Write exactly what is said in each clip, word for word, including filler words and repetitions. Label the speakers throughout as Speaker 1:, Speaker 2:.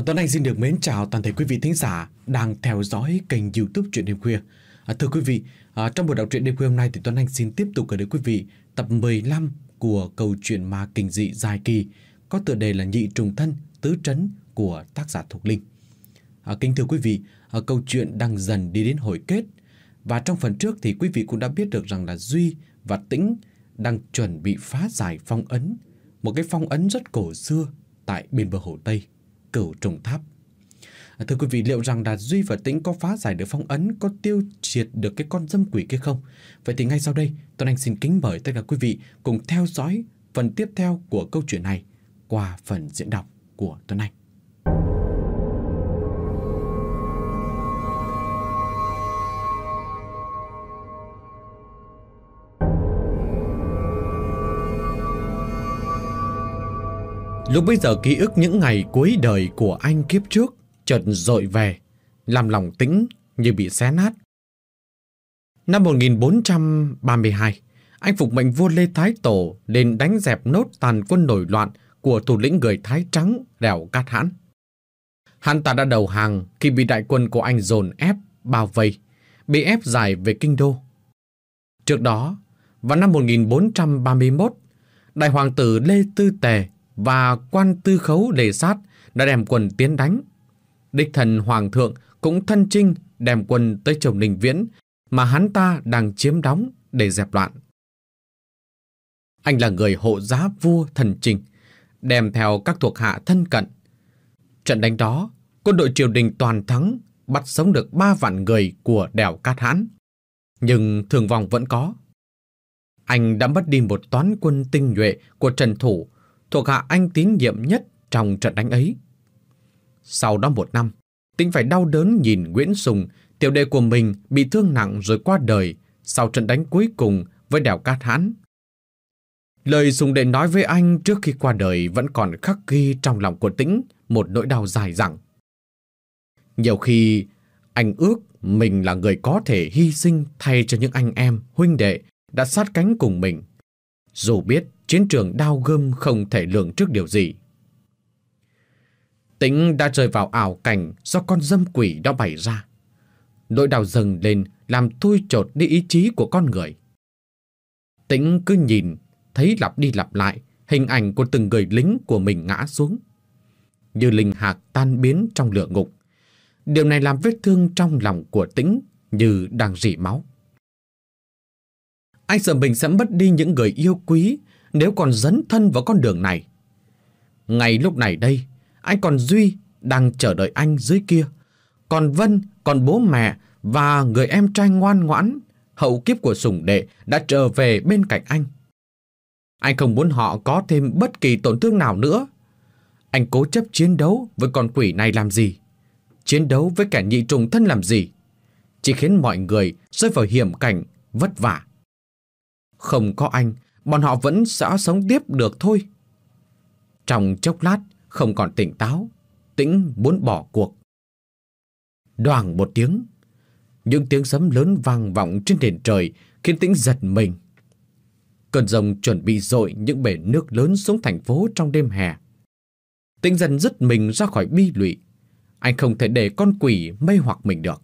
Speaker 1: Tuấn Anh xin được mến chào toàn thể quý vị thính giả đang theo dõi kênh YouTube Truyện Đêm Khuya. À, thưa quý vị, à, trong buổi đọc truyện đêm khuya hôm nay thì Tuấn Anh xin tiếp tục gửi đến quý vị tập mười lăm của câu chuyện ma kinh dị dài kỳ có tựa đề là Nhị Trùng Thân Tứ Trấn của tác giả Thục Linh. À, kính thưa quý vị, à, câu chuyện đang dần đi đến hồi kết và trong phần trước thì quý vị cũng đã biết được rằng là Duy và Tĩnh đang chuẩn bị phá giải phong ấn, một cái phong ấn rất cổ xưa tại bên bờ hồ Tây, Cửu Trùng Tháp. À, thưa quý vị, liệu rằng là Duy và Tĩnh có phá giải được phong ấn, có tiêu triệt được cái con dâm quỷ kia không? Vậy thì ngay sau đây, Tuấn Anh xin kính mời tất cả quý vị cùng theo dõi phần tiếp theo của câu chuyện này qua phần diễn đọc của Tuấn Anh. Lúc bấy giờ ký ức những ngày cuối đời của anh kiếp trước chợt dội về, làm lòng Tĩnh như bị xé nát. Năm một nghìn bốn trăm ba mươi hai, anh phục mệnh vua Lê Thái Tổ lên đánh dẹp nốt tàn quân nổi loạn của thủ lĩnh người Thái Trắng Đèo Cát Hãn. Hắn ta đã đầu hàng khi bị đại quân của anh dồn ép, bao vây, bị ép giải về kinh đô. Trước đó, vào năm một nghìn bốn trăm ba mươi mốt, đại hoàng tử Lê Tư Tề và quan tư khấu Lê Sát đã đem quân tiến đánh. Đích thần hoàng thượng cũng thân chinh đem quân tới Châu Ninh Viễn mà hắn ta đang chiếm đóng để dẹp loạn. Anh là người hộ giá vua thần Trình, đem theo các thuộc hạ thân cận. Trận đánh đó, quân đội triều đình toàn thắng, bắt sống được ba vạn người của Đèo Cát Hãn. Nhưng thương vong vẫn có. Anh đã mất đi một toán quân tinh nhuệ của Trần Thủ, thuộc hạ anh tín nhiệm nhất trong trận đánh ấy. Sau đó một năm, Tĩnh phải đau đớn nhìn Nguyễn Sùng, tiểu đệ của mình bị thương nặng rồi qua đời sau trận đánh cuối cùng với Đèo Cát Hãn. Lời Sùng đệ nói với anh trước khi qua đời vẫn còn khắc ghi trong lòng của Tĩnh một nỗi đau dài dẳng. Nhiều khi anh ước mình là người có thể hy sinh thay cho những anh em, huynh đệ đã sát cánh cùng mình, dù biết chiến trường đao gươm không thể lường trước điều gì. Tĩnh đã rơi vào ảo cảnh do con dâm quỷ đã bày ra. Nỗi đau dâng lên làm thui chột đi ý chí của con người. Tĩnh cứ nhìn thấy lặp đi lặp lại hình ảnh của từng người lính của mình ngã xuống, như linh hạc tan biến trong lửa ngục. Điều này làm vết thương trong lòng của Tĩnh như đang rỉ máu. Anh sợ mình sẽ mất đi những người yêu quý nếu còn dấn thân vào con đường này. Ngay lúc này đây, anh còn Duy đang chờ đợi anh dưới kia, còn Vân, còn bố mẹ và người em trai ngoan ngoãn hậu kiếp của Sùng đệ đã trở về bên cạnh anh. Anh không muốn họ có thêm bất kỳ tổn thương nào nữa. Anh cố chấp chiến đấu với con quỷ này làm gì? Chiến đấu với kẻ nhị trùng thân làm gì? Chỉ khiến mọi người rơi vào hiểm cảnh vất vả. Không có anh, bọn họ vẫn sẽ sống tiếp được thôi. Trong chốc lát, không còn tỉnh táo, Tĩnh muốn bỏ cuộc. Đoàng một tiếng, những tiếng sấm lớn vang vọng trên nền trời khiến Tĩnh giật mình. Cơn giông chuẩn bị dội những bể nước lớn xuống thành phố trong đêm hè. Tĩnh dần dứt mình ra khỏi bi lụy. Anh không thể để con quỷ mê hoặc mình được.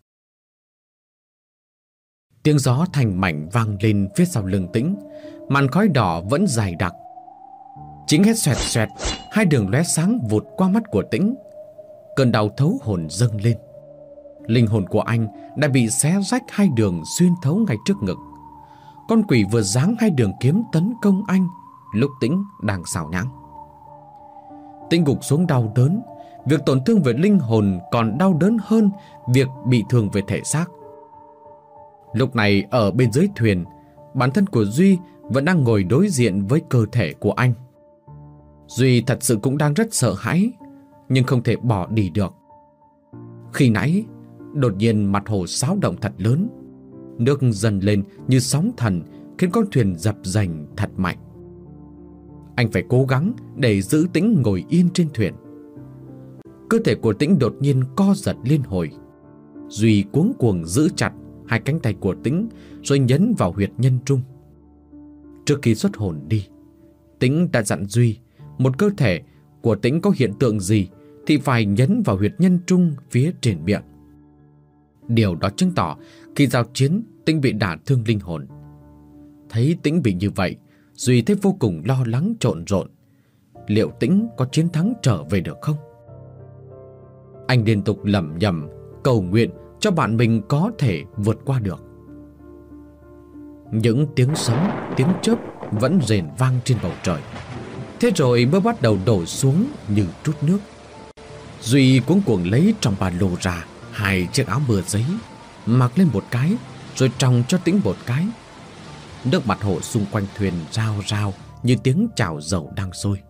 Speaker 1: Tiếng gió thành mảnh vang lên phía sau lưng Tĩnh, màn khói đỏ vẫn dày đặc. Chính hét xoẹt xoẹt, hai đường lóe sáng vụt qua mắt của Tĩnh. Cơn đau thấu hồn dâng lên. Linh hồn của anh đã bị xé rách hai đường xuyên thấu ngay trước ngực. Con quỷ vừa giáng hai đường kiếm tấn công anh lúc Tĩnh đang xảo nhãng. Tĩnh gục xuống đau đớn. Việc tổn thương về linh hồn còn đau đớn hơn việc bị thương về thể xác. Lúc này ở bên dưới thuyền, bản thân của Duy vẫn đang ngồi đối diện với cơ thể của anh. Duy thật sự cũng đang rất sợ hãi, nhưng không thể bỏ đi được. Khi nãy, đột nhiên mặt hồ xáo động thật lớn. Nước dần lên như sóng thần, khiến con thuyền dập dềnh thật mạnh. Anh phải cố gắng để giữ Tĩnh ngồi yên trên thuyền. Cơ thể của Tĩnh đột nhiên co giật liên hồi. Duy cuống cuồng giữ chặt hai cánh tay của Tĩnh rồi nhấn vào huyệt nhân trung. Trước khi xuất hồn đi, Tĩnh đã dặn Duy một cơ thể của Tĩnh có hiện tượng gì thì phải nhấn vào huyệt nhân trung phía trên miệng. Điều đó chứng tỏ khi giao chiến, Tĩnh bị đả thương linh hồn. Thấy Tĩnh bị như vậy, Duy thấy vô cùng lo lắng trộn rộn. Liệu Tĩnh có chiến thắng trở về được không? Anh liên tục lẩm nhẩm cầu nguyện cho bạn mình có thể vượt qua được. Những tiếng sấm, tiếng chớp vẫn rền vang trên bầu trời. Thế rồi mưa bắt đầu đổ xuống như trút nước. Duy cuống cuồng lấy trong ba lô ra hai chiếc áo mưa giấy, mặc lên một cái rồi tròng cho Tĩnh một cái. Nước mặt hồ xung quanh thuyền rao rao như tiếng chảo dầu đang sôi.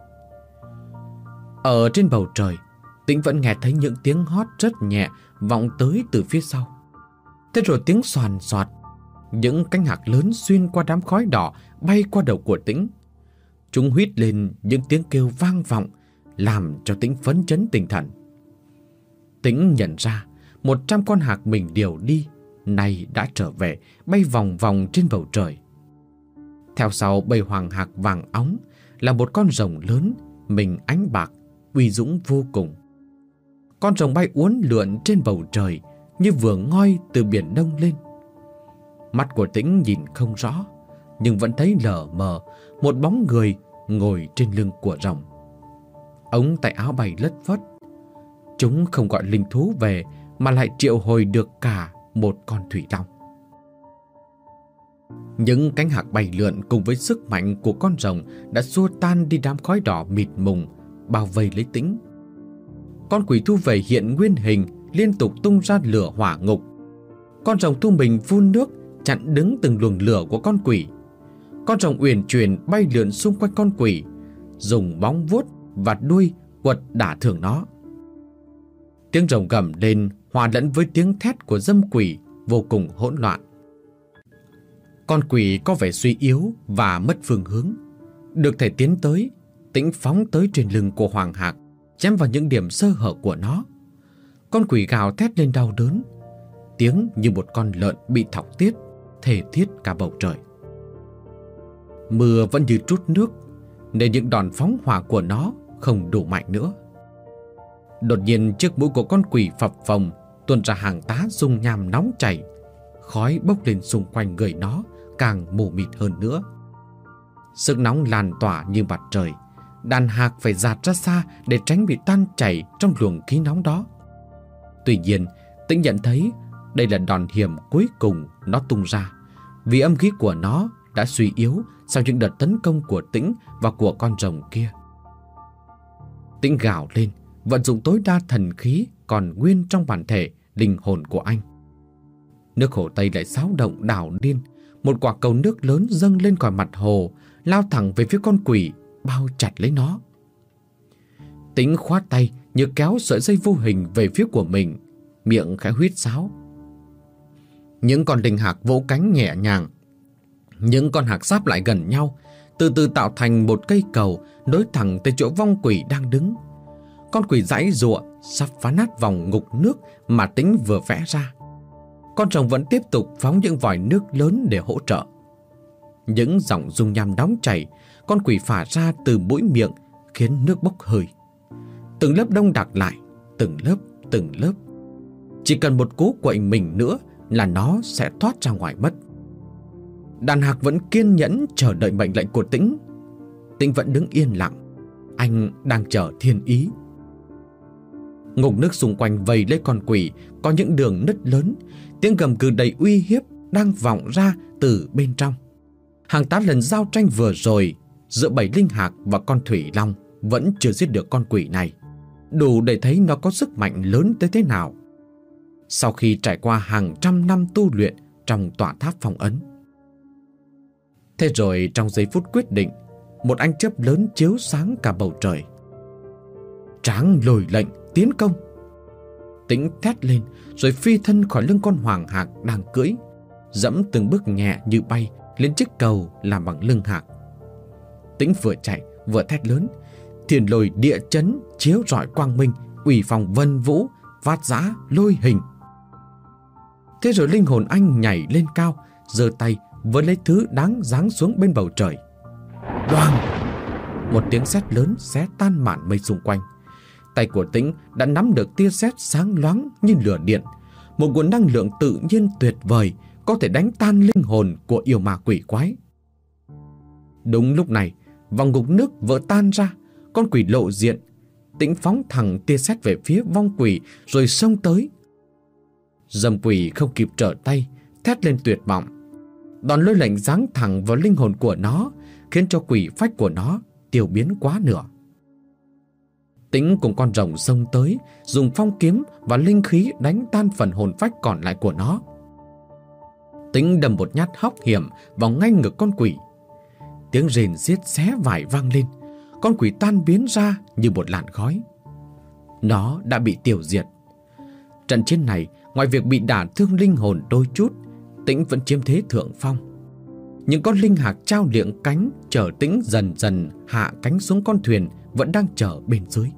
Speaker 1: Ở trên bầu trời, Tĩnh vẫn nghe thấy những tiếng hót rất nhẹ vọng tới từ phía sau. Thế rồi tiếng xoàn xoạt, những cánh hạc lớn xuyên qua đám khói đỏ bay qua đầu của Tĩnh. Chúng huýt lên những tiếng kêu vang vọng, làm cho Tĩnh phấn chấn tinh thần. Tĩnh nhận ra một trăm con hạc mình điều đi nay đã trở về, bay vòng vòng trên bầu trời. Theo sau bầy hoàng hạc vàng óng là một con rồng lớn, mình ánh bạc, uy dũng vô cùng. Con rồng bay uốn lượn trên bầu trời như vừa ngoi từ biển Đông lên. Mắt của Tĩnh nhìn không rõ, nhưng vẫn thấy lờ mờ một bóng người ngồi trên lưng của rồng. Ống tay áo bay lất phất. Chúng không gọi linh thú về mà lại triệu hồi được cả một con thủy long. Những cánh hạc bay lượn cùng với sức mạnh của con rồng đã xua tan đi đám khói đỏ mịt mùng bao vây lấy Tĩnh. Con quỷ thu về hiện nguyên hình, liên tục tung ra lửa hỏa ngục. Con rồng thu mình phun nước chặn đứng từng luồng lửa của con quỷ. Con rồng uyển chuyển bay lượn xung quanh con quỷ, dùng móng vuốt và đuôi quật đả thương nó. Tiếng rồng gầm lên hòa lẫn với tiếng thét của dâm quỷ vô cùng hỗn loạn. Con quỷ có vẻ suy yếu và mất phương hướng. Được thể tiến tới, Tĩnh phóng tới trên lưng của hoàng hạc, chém vào những điểm sơ hở của nó. Con quỷ gào thét lên đau đớn, tiếng như một con lợn bị thọc tiết, thề thiết cả bầu trời. Mưa vẫn như trút nước, nên những đòn phóng hỏa của nó không đủ mạnh nữa. Đột nhiên chiếc mũi của con quỷ phập phồng, tuôn ra hàng tá dung nham nóng chảy. Khói bốc lên xung quanh người nó càng mù mịt hơn nữa. Sức nóng lan tỏa như mặt trời. Đàn hạc phải dạt ra xa để tránh bị tan chảy trong luồng khí nóng đó. Tuy nhiên, Tĩnh nhận thấy đây là đòn hiểm cuối cùng nó tung ra, vì âm khí của nó đã suy yếu sau những đợt tấn công của Tĩnh và của con rồng kia. Tĩnh gào lên, vận dụng tối đa thần khí còn nguyên trong bản thể linh hồn của anh. Nước hồ Tây lại xáo động đảo điên, một quả cầu nước lớn dâng lên khỏi mặt hồ, lao thẳng về phía con quỷ, bao chặt lấy nó. Tĩnh khoát tay như kéo sợi dây vô hình về phía của mình, miệng khẽ huýt sáo. Những con linh hạc vỗ cánh nhẹ nhàng. Những con hạc sáp lại gần nhau, từ từ tạo thành một cây cầu nối thẳng tới chỗ vong quỷ đang đứng. Con quỷ giãy giụa sắp phá nát vòng ngục nước mà Tĩnh vừa vẽ ra. Con rồng vẫn tiếp tục phóng những vòi nước lớn để hỗ trợ. Những dòng dung nham nóng chảy, con quỷ phả ra từ mũi miệng khiến nước bốc hơi. Từng lớp đông đặc lại, từng lớp, từng lớp. Chỉ cần một cú quậy mình nữa là nó sẽ thoát ra ngoài mất. Đàn hạc vẫn kiên nhẫn chờ đợi mệnh lệnh của Tĩnh. Tĩnh vẫn đứng yên lặng. Anh đang chờ thiên ý. Ngục nước xung quanh vây lấy con quỷ có những đường nứt lớn. Tiếng gầm gừ đầy uy hiếp đang vọng ra từ bên trong. Hàng tá lần giao tranh vừa rồi giữa bảy linh hạc và con thủy long vẫn chưa giết được con quỷ này, đủ để thấy nó có sức mạnh lớn tới thế nào. Sau khi trải qua hàng trăm năm tu luyện trong tòa tháp phong ấn. Thế rồi trong giây phút quyết định, một ánh chớp lớn chiếu sáng cả bầu trời. Tráng lồi lệnh tiến công. Tĩnh thét lên rồi phi thân khỏi lưng con hoàng hạc đang cưỡi, dẫm từng bước nhẹ như bay lên chiếc cầu làm bằng lưng hạc. Tĩnh vừa chạy vừa thét lớn, thiên lôi địa chấn chiếu rọi quang minh, uy phong vân vũ, vát giã lôi hình. Thế rồi linh hồn anh nhảy lên cao, giơ tay với lấy thứ đáng giáng xuống bên bầu trời. Đoàng! Một tiếng sét lớn xé tan màn mây xung quanh. Tay của Tĩnh đã nắm được tia sét sáng loáng như lửa điện, một nguồn năng lượng tự nhiên tuyệt vời có thể đánh tan linh hồn của yêu ma quỷ quái. Đúng lúc này, vòng ngục nước vỡ tan ra, con quỷ lộ diện. Tĩnh phóng thẳng tia sét về phía vong quỷ rồi xông tới. Dâm quỷ không kịp trở tay, thét lên tuyệt vọng. Đòn lôi lệnh giáng thẳng vào linh hồn của nó, khiến cho quỷ phách của nó tiêu biến quá nửa. Tĩnh cùng con rồng xông tới, dùng phong kiếm và linh khí đánh tan phần hồn phách còn lại của nó. Tĩnh đâm một nhát hóc hiểm vào ngay ngực con quỷ. Tiếng rền xiết xé vải vang lên, con quỷ tan biến ra như một làn khói. Nó đã bị tiêu diệt. Trận chiến này, ngoài việc bị đả thương linh hồn đôi chút, Tĩnh vẫn chiếm thế thượng phong. Những con linh hạc trao liệng cánh chở Tĩnh dần dần hạ cánh xuống con thuyền vẫn đang chở bên dưới.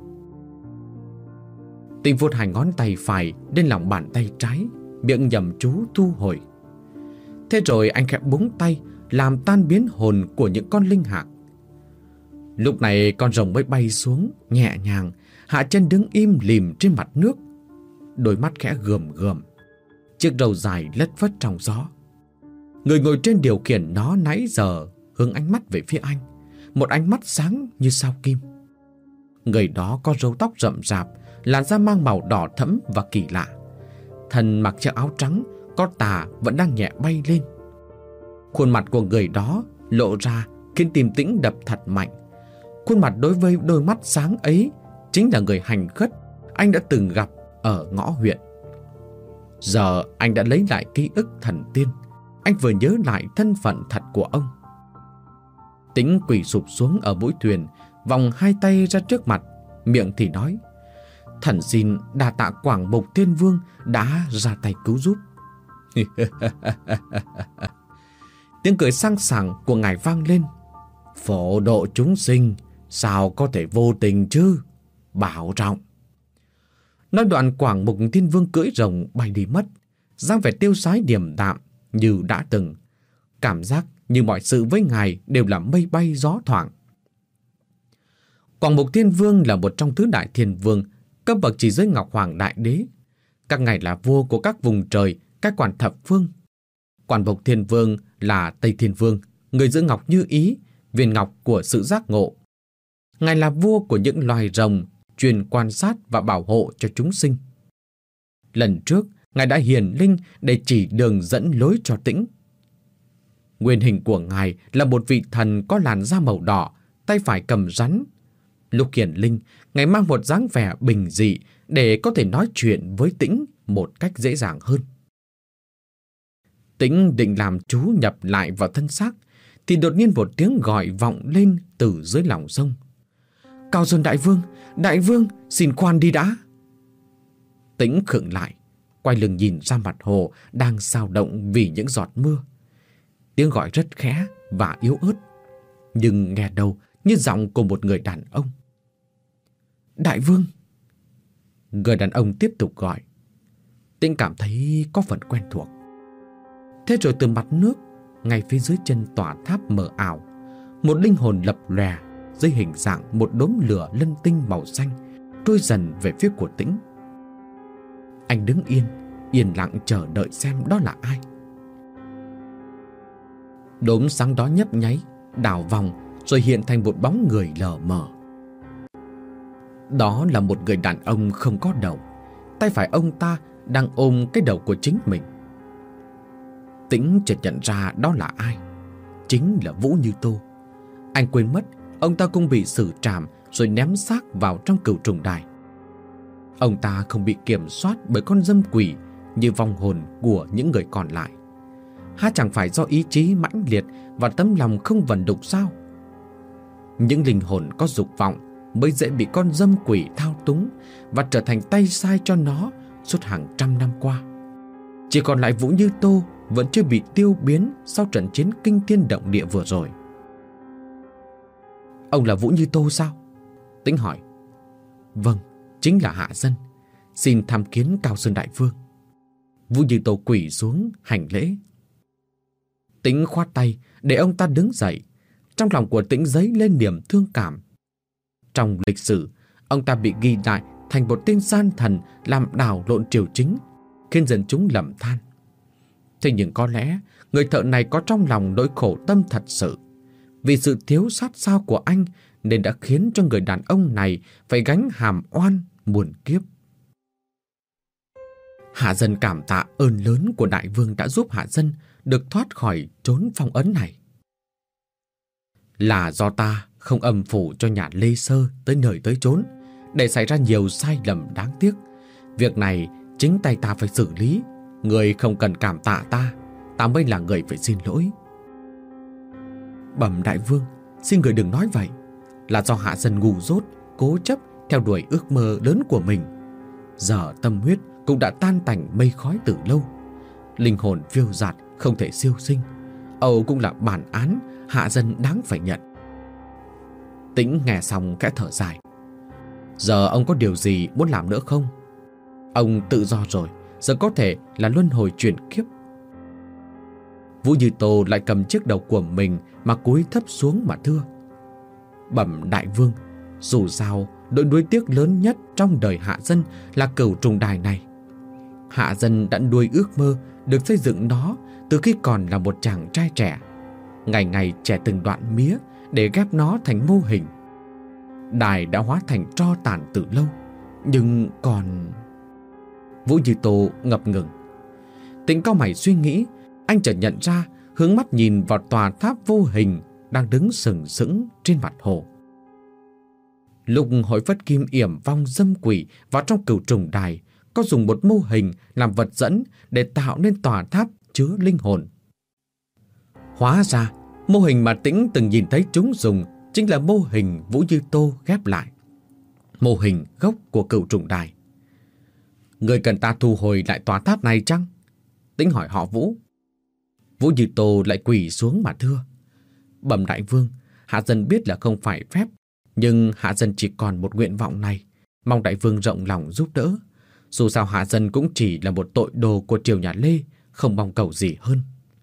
Speaker 1: Tĩnh vuốt hai ngón tay phải lên lòng bàn tay trái, miệng nhầm chú thu hồi. Thế rồi anh khẽ búng tay làm tan biến hồn của những con linh hạc. Lúc này con rồng mới bay xuống nhẹ nhàng, hạ chân đứng im lìm trên mặt nước, đôi mắt khẽ gườm gườm, chiếc râu dài lất phất trong gió. Người ngồi trên điều khiển nó nãy giờ hướng ánh mắt về phía anh, một ánh mắt sáng như sao kim. Người đó có râu tóc rậm rạp, làn da mang màu đỏ thẫm và kỳ lạ. Thân mặc chiếc áo trắng, có tà vẫn đang nhẹ bay lên. Khuôn mặt của người đó lộ ra khiến tim Tĩnh đập thật mạnh. Khuôn mặt đối với đôi mắt sáng ấy chính là người hành khất anh đã từng gặp ở ngõ huyện. Giờ anh đã lấy lại ký ức thần tiên. Anh vừa nhớ lại thân phận thật của ông. Tĩnh quỳ sụp xuống ở mũi thuyền, vòng hai tay ra trước mặt, miệng thì nói: "Thần xin đa tạ Quảng Mục Thiên Vương đã ra tay cứu giúp." Tiếng cười sang sảng của ngài vang lên: "Phổ độ chúng sinh, sao có thể vô tình chứ? Bảo trọng." Nói đoạn, Quảng Mục Thiên Vương cưỡi rồng bay đi mất, dáng vẻ tiêu sái điềm đạm như đã từng. Cảm giác như mọi sự với ngài đều là mây bay gió thoảng. Quảng Mục Thiên Vương là một trong tứ đại thiên vương, cấp bậc chỉ dưới Ngọc Hoàng Đại Đế. Các ngài là vua của các vùng trời, các quản thập phương. Quảng Mục Thiên Vương là Tây Thiên Vương, người giữ ngọc như ý, viên ngọc của sự giác ngộ. Ngài là vua của những loài rồng, truyền quan sát và bảo hộ cho chúng sinh. Lần trước, ngài đã hiển linh để chỉ đường dẫn lối cho Tĩnh. Nguyên hình của ngài là một vị thần có làn da màu đỏ, tay phải cầm rắn. Lúc hiển linh, ngài mang một dáng vẻ bình dị để có thể nói chuyện với Tĩnh một cách dễ dàng hơn. Tĩnh định làm chú nhập lại vào thân xác, thì đột nhiên một tiếng gọi vọng lên từ dưới lòng sông: "Cao Sơn Đại Vương, Đại Vương, xin khoan đi đã." Tĩnh khựng lại, quay lưng nhìn ra mặt hồ đang xao động vì những giọt mưa. Tiếng gọi rất khẽ và yếu ớt, nhưng nghe đâu như giọng của một người đàn ông. "Đại Vương." Người đàn ông tiếp tục gọi. Tĩnh cảm thấy có phần quen thuộc. Thế rồi từ mặt nước, ngay phía dưới chân tòa tháp mờ ảo, một linh hồn lập lòe dưới hình dạng một đốm lửa lân tinh màu xanh trôi dần về phía của Tĩnh. Anh đứng yên, yên lặng chờ đợi xem đó là ai. Đốm sáng đó nhấp nháy, đảo vòng rồi hiện thành một bóng người lờ mờ. Đó là một người đàn ông không có đầu. Tay phải ông ta đang ôm cái đầu của chính mình. Tĩnh chợt nhận ra đó là ai. Chính là Vũ Như Tô. Anh quên mất ông ta cũng bị xử trảm rồi ném xác vào trong cửu trùng đài. Ông ta không bị kiểm soát bởi con dâm quỷ như vong hồn của những người còn lại. Há chẳng phải do ý chí mãnh liệt và tấm lòng không vần đục sao? Những linh hồn có dục vọng mới dễ bị con dâm quỷ thao túng và trở thành tay sai cho nó suốt hàng trăm năm qua. Chỉ còn lại Vũ Như Tô vẫn chưa bị tiêu biến sau trận chiến kinh thiên động địa vừa rồi. "Ông là Vũ Như Tô sao?" Tĩnh hỏi. "Vâng, chính là hạ dân. Xin tham kiến Cao Sơn Đại Vương." Vũ Như Tô quỳ xuống hành lễ. Tĩnh khoát tay để ông ta đứng dậy. Trong lòng của Tĩnh dấy lên niềm thương cảm. Trong lịch sử, ông ta bị ghi lại thành một tên gian thần làm đảo lộn triều chính, khiến dân chúng lầm than. Thế nhưng có lẽ người thợ này có trong lòng nỗi khổ tâm thật sự. Vì sự thiếu sát sao của anh nên đã khiến cho người đàn ông này phải gánh hàm oan muôn kiếp. Hạ dân cảm tạ ơn lớn của đại vương đã giúp hạ dân được thoát khỏi chốn phong ấn này. Là do ta không âm phủ cho nhà Lê Sơ tới nơi tới chốn, để xảy ra nhiều sai lầm đáng tiếc. Việc này chính tay ta phải xử lý. Người không cần cảm tạ ta, ta mới là người phải xin lỗi. Bẩm đại vương, xin người đừng nói vậy. Là do hạ dân ngu dốt, cố chấp theo đuổi ước mơ lớn của mình. Giờ tâm huyết cũng đã tan tành mây khói từ lâu. Linh hồn phiêu dạt không thể siêu sinh. Âu cũng là bản án hạ dân đáng phải nhận. Tĩnh nghe xong khẽ thở dài. Giờ ông có điều gì muốn làm nữa không? Ông tự do rồi, giờ có thể là luân hồi chuyển kiếp. Vũ Như Tô lại cầm chiếc đầu của mình mà cúi thấp xuống mà thưa. Bẩm đại vương, dù sao nỗi nuối tiếc lớn nhất trong đời hạ dân là Cửu Trùng Đài này. Hạ dân đã nuôi ước mơ được xây dựng nó từ khi còn là một chàng trai trẻ, ngày ngày chẻ từng đoạn mía để ghép nó thành mô hình. Đài đã hóa thành tro tàn từ lâu, nhưng còn... Vũ Như Tô ngập ngừng. Tĩnh cau mày suy nghĩ. Anh chợt nhận ra, hướng mắt nhìn vào tòa tháp vô hình đang đứng sừng sững trên mặt hồ. Lúc Hội Phất Kim yểm vong dâm quỷ vào trong Cửu Trùng Đài, có dùng một mô hình làm vật dẫn để tạo nên tòa tháp chứa linh hồn. Hóa ra, mô hình mà Tĩnh từng nhìn thấy chúng dùng chính là mô hình Vũ Như Tô ghép lại, mô hình gốc của Cửu Trùng Đài. Người cần ta thu hồi lại tòa tháp này chăng? Tĩnh hỏi họ Vũ. Vũ Như Tô lại quỳ xuống mà thưa. Bẩm đại vương, hạ dân biết là không phải phép, nhưng hạ dân chỉ còn một nguyện vọng này, mong đại vương rộng lòng giúp đỡ. Dù sao hạ dân cũng chỉ là một tội đồ của triều nhà Lê, không mong cầu gì hơn.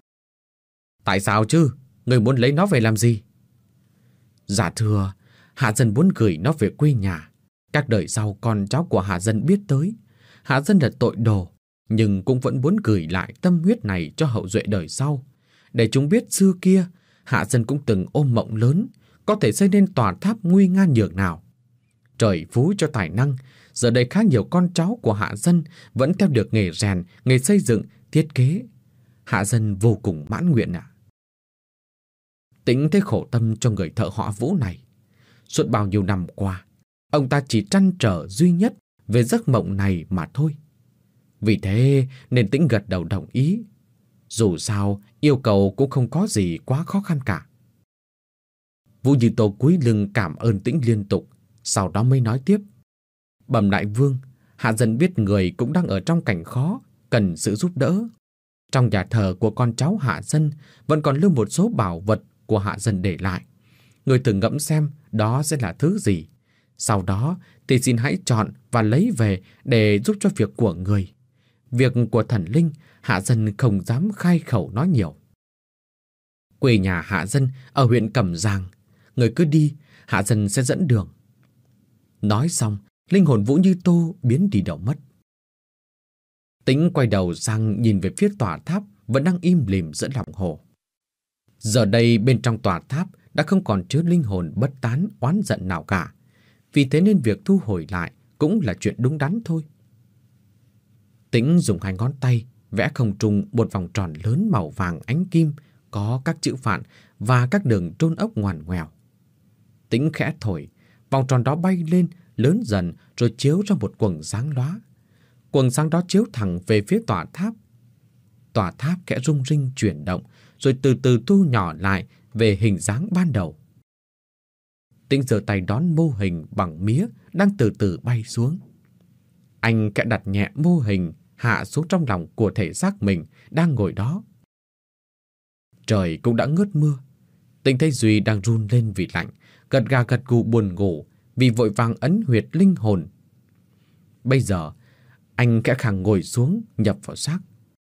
Speaker 1: Tại sao chứ? Người muốn lấy nó về làm gì? Dạ thưa, hạ dân muốn gửi nó về quê nhà. Các đời sau con cháu của hạ dân biết tới, hạ dân là tội đồ, nhưng cũng vẫn muốn gửi lại tâm huyết này cho hậu duệ đời sau, để chúng biết xưa kia hạ dân cũng từng ôm mộng lớn, có thể xây nên tòa tháp nguy nga nhường nào. Trời phú cho tài năng, giờ đây khá nhiều con cháu của hạ dân vẫn theo được nghề rèn, nghề xây dựng, thiết kế. Hạ dân vô cùng mãn nguyện ạ. À. Tĩnh thấy khổ tâm cho người thợ họ Vũ này. Suốt bao nhiêu năm qua, ông ta chỉ trăn trở duy nhất về giấc mộng này mà thôi. Vì thế nên Tĩnh gật đầu đồng ý. Dù sao, yêu cầu cũng không có gì quá khó khăn cả. Vũ Như Tô cúi lưng cảm ơn Tĩnh liên tục, sau đó mới nói tiếp. Bẩm đại vương, hạ dân biết người cũng đang ở trong cảnh khó, cần sự giúp đỡ. Trong nhà thờ của con cháu hạ dân vẫn còn lưu một số bảo vật của hạ dân để lại. Người thử ngẫm xem đó sẽ là thứ gì. Sau đó thì xin hãy chọn và lấy về để giúp cho việc của người. Việc của thần linh, hạ dân không dám khai khẩu nói nhiều. Quê nhà hạ dân ở huyện Cẩm Giàng, người cứ đi, hạ dân sẽ dẫn đường. Nói xong, linh hồn Vũ Như Tô biến đi đâu mất. Tĩnh quay đầu sang nhìn về phía tòa tháp vẫn đang im lìm giữa lòng hồ. Giờ đây bên trong tòa tháp đã không còn chứa linh hồn bất tán oán giận nào cả. Vì thế nên việc thu hồi lại cũng là chuyện đúng đắn thôi. Tĩnh dùng hai ngón tay vẽ không trung một vòng tròn lớn màu vàng ánh kim, có các chữ phạn và các đường trôn ốc ngoằn ngoèo. Tĩnh khẽ thổi, vòng tròn đó bay lên, lớn dần rồi chiếu ra một quầng sáng lóa. Quầng sáng đó chiếu thẳng về phía tòa tháp. Tòa tháp khẽ rung rinh chuyển động, rồi từ từ thu nhỏ lại về hình dáng ban đầu. Tĩnh giơ tay đón mô hình bằng mía đang từ từ bay xuống. Anh khẽ đặt nhẹ mô hình hạ xuống trong lòng của thể xác mình đang ngồi đó. Trời cũng đã ngớt mưa. Tĩnh thấy Duy đang run lên vì lạnh, gật gà gật gù buồn ngủ vì vội vàng ấn huyệt linh hồn. Bây giờ anh khẽ khàng ngồi xuống nhập vào xác.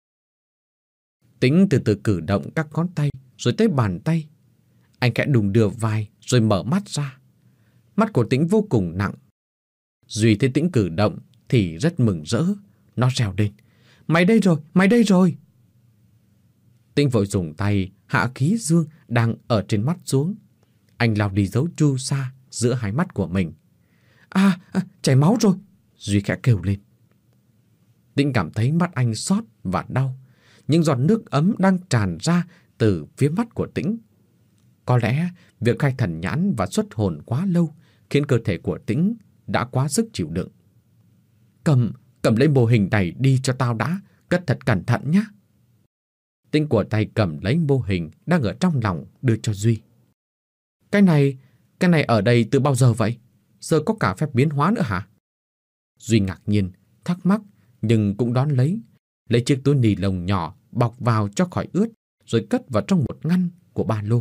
Speaker 1: Tĩnh từ từ cử động các ngón tay rồi tới bàn tay. Anh khẽ đùng đưa vai rồi mở mắt ra. Mắt của Tĩnh vô cùng nặng. Duy thấy Tĩnh cử động thì rất mừng rỡ. Nó reo lên: Mày đây rồi, mày đây rồi. Tĩnh vội dùng tay hạ khí dương đang ở trên mắt xuống. Anh lao đi dấu chu sa giữa hai mắt của mình. À, à chảy máu rồi, Duy khẽ kêu lên. Tĩnh cảm thấy mắt anh xót và đau. Những giọt nước ấm đang tràn ra từ phía mắt của Tĩnh. Có lẽ việc khai thần nhãn và xuất hồn quá lâu khiến cơ thể của Tĩnh đã quá sức chịu đựng. Cầm, cầm lấy mô hình này đi cho tao đã, cất thật cẩn thận nhé. Tĩnh của tay cầm lấy mô hình đang ở trong lòng đưa cho Duy. Cái này, cái này ở đây từ bao giờ vậy? Giờ có cả phép biến hóa nữa hả? Duy ngạc nhiên, thắc mắc nhưng cũng đón lấy. Lấy chiếc túi ni lông nhỏ bọc vào cho khỏi ướt rồi cất vào trong một ngăn của ba lô.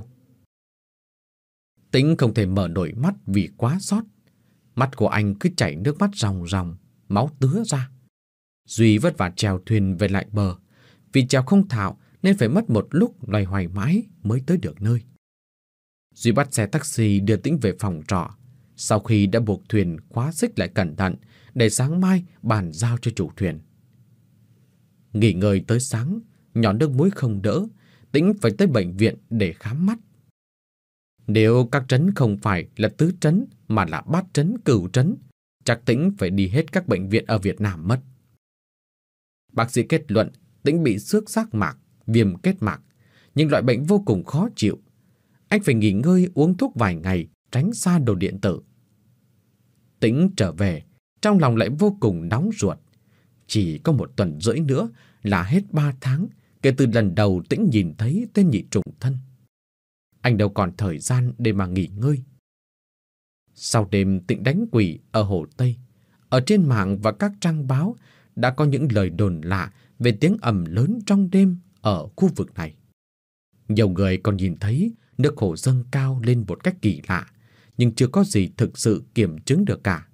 Speaker 1: Tĩnh không thể mở nổi mắt vì quá xót. Mắt của anh cứ chảy nước mắt ròng ròng, máu tứa ra. Duy vất vả chèo thuyền về lại bờ. Vì chèo không thạo nên phải mất một lúc loay hoay mãi mới tới được nơi. Duy bắt xe taxi đưa Tĩnh về phòng trọ. Sau khi đã buộc thuyền khóa xích lại cẩn thận để sáng mai bàn giao cho chủ thuyền. Nghỉ ngơi tới sáng, nhỏ nước muối không đỡ, Tĩnh phải tới bệnh viện để khám mắt. Nếu các trấn không phải là tứ trấn mà là bát trấn, cửu trấn, chắc Tĩnh phải đi hết các bệnh viện ở Việt Nam mất. Bác sĩ kết luận Tĩnh bị xước giác mạc, viêm kết mạc, nhưng loại bệnh vô cùng khó chịu. Anh phải nghỉ ngơi uống thuốc vài ngày, tránh xa đồ điện tử. Tĩnh trở về, trong lòng lại vô cùng nóng ruột. Chỉ có một tuần rưỡi nữa là hết ba tháng kể từ lần đầu Tĩnh nhìn thấy tên nhị trùng thân. Anh đâu còn thời gian để mà nghỉ ngơi. Sau đêm Tĩnh đánh quỷ ở Hồ Tây, ở trên mạng và các trang báo đã có những lời đồn lạ về tiếng ầm lớn trong đêm ở khu vực này. Nhiều người còn nhìn thấy nước hồ dâng cao lên một cách kỳ lạ, nhưng chưa có gì thực sự kiểm chứng được cả.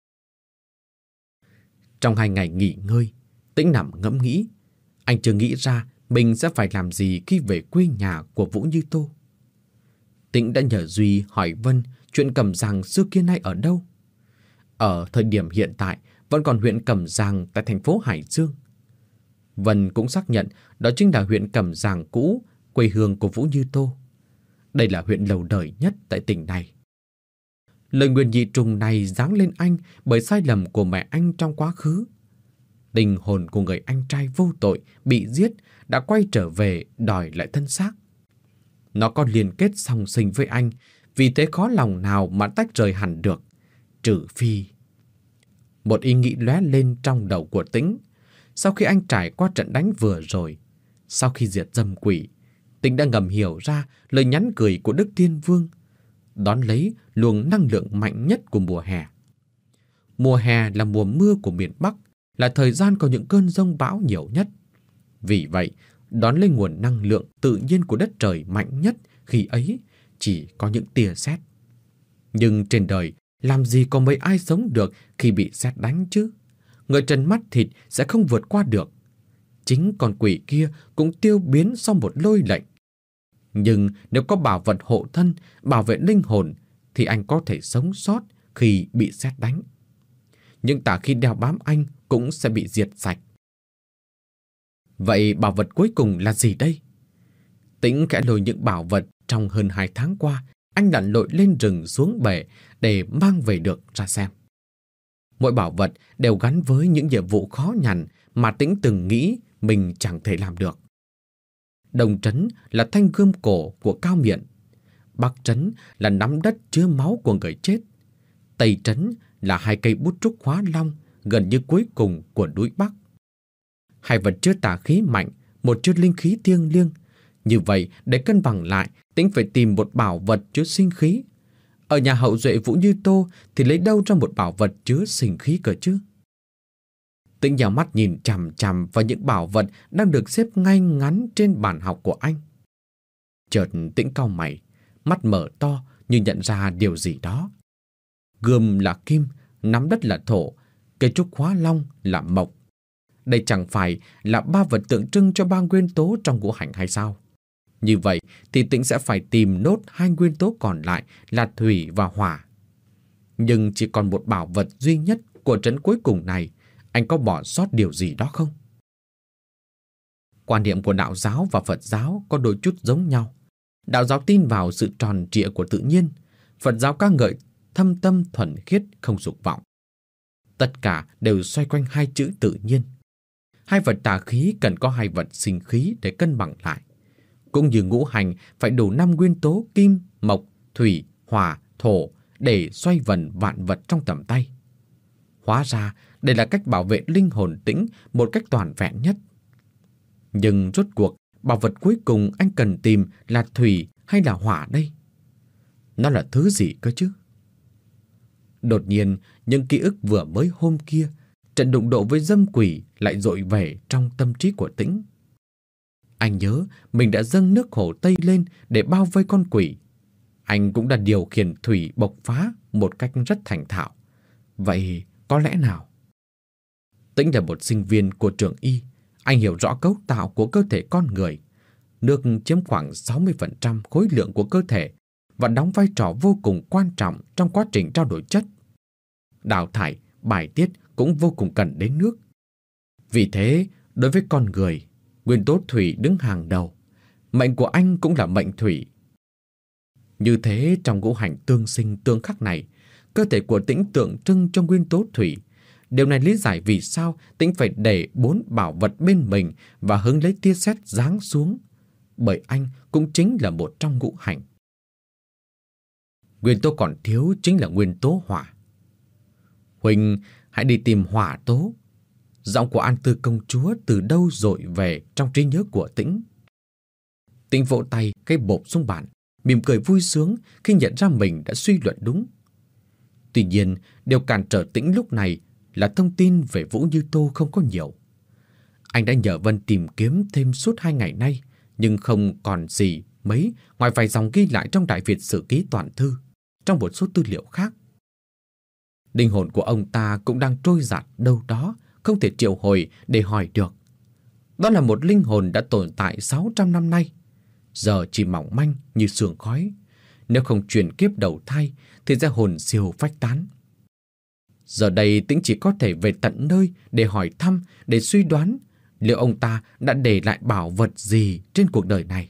Speaker 1: Trong hai ngày nghỉ ngơi, Tĩnh nằm ngẫm nghĩ. Anh chưa nghĩ ra mình sẽ phải làm gì khi về quê nhà của Vũ Như Tô. Tĩnh đã nhờ Duy hỏi Vân chuyện Cẩm Giàng xưa kia nay ở đâu. Ở thời điểm hiện tại vẫn còn huyện Cẩm Giàng tại thành phố Hải Dương. Vân cũng xác nhận đó chính là huyện Cẩm Giàng cũ, quê hương của Vũ Như Tô. Đây là huyện lâu đời nhất tại tỉnh này. Lời nguyền nhị trùng này giáng lên anh bởi sai lầm của mẹ anh trong quá khứ. Linh hồn của người anh trai vô tội bị giết đã quay trở về đòi lại thân xác. Nó có liên kết song sinh với anh, vì thế khó lòng nào mà tách rời hẳn được, trừ phi... Một ý nghĩ lóe lên trong đầu của Tĩnh. Sau khi anh trải qua trận đánh vừa rồi, sau khi diệt dâm quỷ, Tĩnh đã ngầm hiểu ra lời nhắn cười của Đức Tiên Vương, đón lấy luồng năng lượng mạnh nhất của mùa hè. Mùa hè là mùa mưa của miền Bắc, là thời gian có những cơn giông bão nhiều nhất. Vì vậy, đón lấy nguồn năng lượng tự nhiên của đất trời mạnh nhất khi ấy chỉ có những tia sét. Nhưng trên đời, làm gì có mấy ai sống được khi bị sét đánh chứ? Người trần mắt thịt sẽ không vượt qua được. Chính con quỷ kia cũng tiêu biến sau một lôi lệnh. Nhưng nếu có bảo vật hộ thân, bảo vệ linh hồn, thì anh có thể sống sót khi bị sét đánh. Nhưng tà khi đeo bám anh cũng sẽ bị diệt sạch. Vậy bảo vật cuối cùng là gì đây? Tĩnh khẽ lôi những bảo vật trong hơn hai tháng qua anh lặn lội lên rừng xuống bể để mang về được ra xem. Mỗi bảo vật đều gắn với những nhiệm vụ khó nhằn mà Tĩnh từng nghĩ mình chẳng thể làm được. Đông trấn là thanh gươm cổ của Cao Miện. Bắc trấn là nắm đất chứa máu của người chết. Tây trấn là hai cây bút trúc hóa long gần như cuối cùng của núi Bắc. Hai vật chứa tà khí mạnh, một chứa linh khí thiêng liêng. Như vậy, để cân bằng lại, Tĩnh phải tìm một bảo vật chứa sinh khí. Ở nhà hậu duệ Vũ Như Tô thì lấy đâu ra một bảo vật chứa sinh khí cơ chứ? Tĩnh nhào mắt nhìn chằm chằm vào những bảo vật đang được xếp ngay ngắn trên bàn học của anh. Chợt Tĩnh cau mày, mắt mở to như nhận ra điều gì đó. Gươm là kim, nắm đất là thổ, cây trúc hóa long là mộc. Đây chẳng phải là ba vật tượng trưng cho ba nguyên tố trong ngũ hành hay sao? Như vậy thì Tĩnh sẽ phải tìm nốt hai nguyên tố còn lại là thủy và hỏa. Nhưng chỉ còn một bảo vật duy nhất của trấn cuối cùng này, anh có bỏ sót điều gì đó không? Quan niệm của đạo giáo và Phật giáo có đôi chút giống nhau. Đạo giáo tin vào sự tròn trịa của tự nhiên, Phật giáo ca ngợi thâm tâm thuần khiết không dục vọng. Tất cả đều xoay quanh hai chữ tự nhiên. Hai vật tà khí cần có hai vật sinh khí để cân bằng lại. Cũng như ngũ hành phải đủ năm nguyên tố kim, mộc, thủy, hỏa, thổ để xoay vần vạn vật trong tầm tay. Hóa ra đây là cách bảo vệ linh hồn Tĩnh một cách toàn vẹn nhất. Nhưng rốt cuộc, bảo vật cuối cùng anh cần tìm là thủy hay là hỏa đây? Nó là thứ gì cơ chứ? Đột nhiên, những ký ức vừa mới hôm kia, trận đụng độ với dâm quỷ lại dội về trong tâm trí của Tĩnh. Anh nhớ mình đã dâng nước hồ Tây lên để bao vây con quỷ. Anh cũng đã điều khiển thủy bộc phá một cách rất thành thạo. Vậy có lẽ nào? Tĩnh là một sinh viên của trường y. Anh hiểu rõ cấu tạo của cơ thể con người. Nước chiếm khoảng sáu mươi phần trăm khối lượng của cơ thể và đóng vai trò vô cùng quan trọng trong quá trình trao đổi chất. Đào thải, bài tiết cũng vô cùng cần đến nước. Vì thế, đối với con người, nguyên tố thủy đứng hàng đầu. Mệnh của anh cũng là mệnh thủy. Như thế, trong ngũ hành tương sinh tương khắc này, cơ thể của Tĩnh tượng trưng cho nguyên tố thủy. Điều này lý giải vì sao Tĩnh phải để bốn bảo vật bên mình và hứng lấy tia sét giáng xuống, bởi anh cũng chính là một trong ngũ hành. Nguyên tố còn thiếu chính là nguyên tố hỏa. Huỳnh, hãy đi tìm hỏa tố. Giọng của An Tư công chúa từ đâu dội về trong trí nhớ của Tĩnh. Tĩnh vỗ tay cái bộp xuống bàn, mỉm cười vui sướng khi nhận ra mình đã suy luận đúng. Tuy nhiên, điều cản trở Tĩnh lúc này là thông tin về Vũ Như Tô không có nhiều. Anh đã nhờ Vân tìm kiếm thêm suốt hai ngày nay, nhưng không còn gì mấy ngoài vài dòng ghi lại trong Đại Việt Sử Ký Toàn Thư, trong một số tư liệu khác. Linh hồn của ông ta cũng đang trôi dạt đâu đó, không thể triệu hồi để hỏi được. Đó là một linh hồn đã tồn tại sáu trăm năm nay, giờ chỉ mỏng manh như sương khói. Nếu không chuyển kiếp đầu thai thì sẽ hồn siêu phách tán. Giờ đây Tĩnh chỉ có thể về tận nơi để hỏi thăm, để suy đoán liệu ông ta đã để lại bảo vật gì trên cuộc đời này.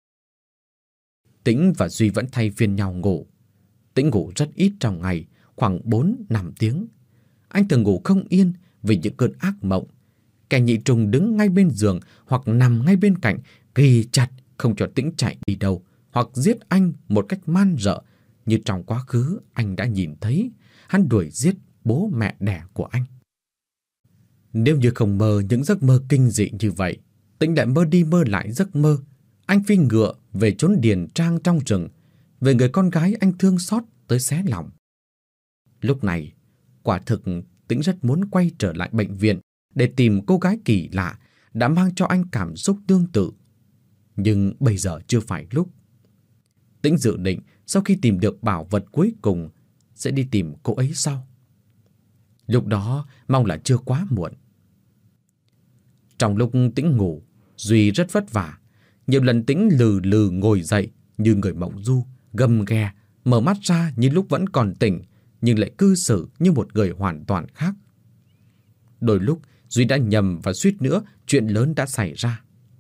Speaker 1: Tĩnh và Duy vẫn thay phiên nhau ngủ. Tĩnh ngủ rất ít trong ngày, khoảng bốn năm tiếng. Anh thường ngủ không yên vì những cơn ác mộng. Kẻ nhị trùng đứng ngay bên giường hoặc nằm ngay bên cạnh, ghi chặt không cho Tĩnh chạy đi đâu, hoặc giết anh một cách man rợ như trong quá khứ anh đã nhìn thấy hắn đuổi giết bố mẹ đẻ của anh. Nếu như không mơ những giấc mơ kinh dị như vậy, Tĩnh lại mơ đi mơ lại giấc mơ anh phi ngựa về chốn điền trang trong rừng, về người con gái anh thương xót tới xé lòng. Lúc này, quả thực Tĩnh rất muốn quay trở lại bệnh viện để tìm cô gái kỳ lạ đã mang cho anh cảm xúc tương tự. Nhưng bây giờ chưa phải lúc. Tĩnh dự định sau khi tìm được bảo vật cuối cùng sẽ đi tìm cô ấy sau. Lúc đó mong là chưa quá muộn. Trong lúc Tĩnh ngủ, Duy rất vất vả. Nhiều lần Tĩnh lừ lừ ngồi dậy như người mộng du, gầm ghè, mở mắt ra như lúc vẫn còn tỉnh, nhưng lại cư xử như một người hoàn toàn khác. Đôi lúc Duy đã nhầm và suýt nữa chuyện lớn đã xảy ra.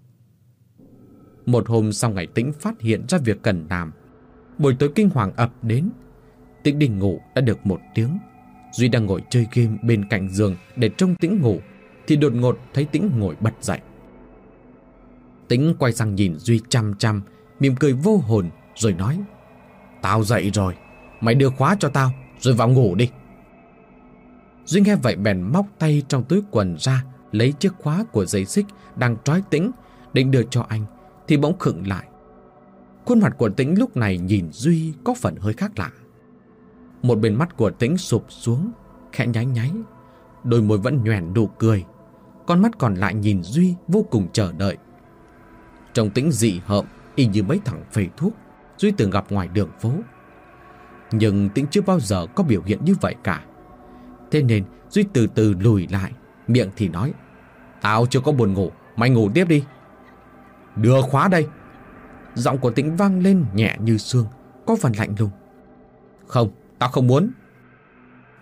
Speaker 1: Một hôm sau ngày Tĩnh phát hiện ra việc cần làm, buổi tối kinh hoàng ập đến. Tĩnh đi ngủ đã được một tiếng. Duy đang ngồi chơi game bên cạnh giường để trông Tĩnh ngủ, thì đột ngột thấy Tĩnh ngồi bật dậy. Tĩnh quay sang nhìn Duy chăm chăm, mỉm cười vô hồn rồi nói: "Tao dậy rồi, mày đưa khóa cho tao rồi vào ngủ đi." Duy nghe vậy bèn móc tay trong túi quần ra, lấy chiếc khóa của dây xích đang trói Tĩnh định đưa cho anh, thì bỗng khựng lại. Khuôn mặt của Tĩnh lúc này nhìn Duy có phần hơi khác lạ. Một bên mắt của Tĩnh sụp xuống, khẽ nháy nháy, đôi môi vẫn nhoẻn nụ cười, con mắt còn lại nhìn Duy vô cùng chờ đợi. Trông Tĩnh dị hợm y như mấy thằng phê thuốc Duy từng gặp ngoài đường phố. Nhưng Tĩnh chưa bao giờ có biểu hiện như vậy cả. Thế nên Duy từ từ lùi lại, miệng thì nói: "Tao chưa có buồn ngủ, mày ngủ tiếp đi." "Đưa khóa đây." Giọng của Tĩnh vang lên nhẹ như sương, có phần lạnh lùng. "Không, tao không muốn."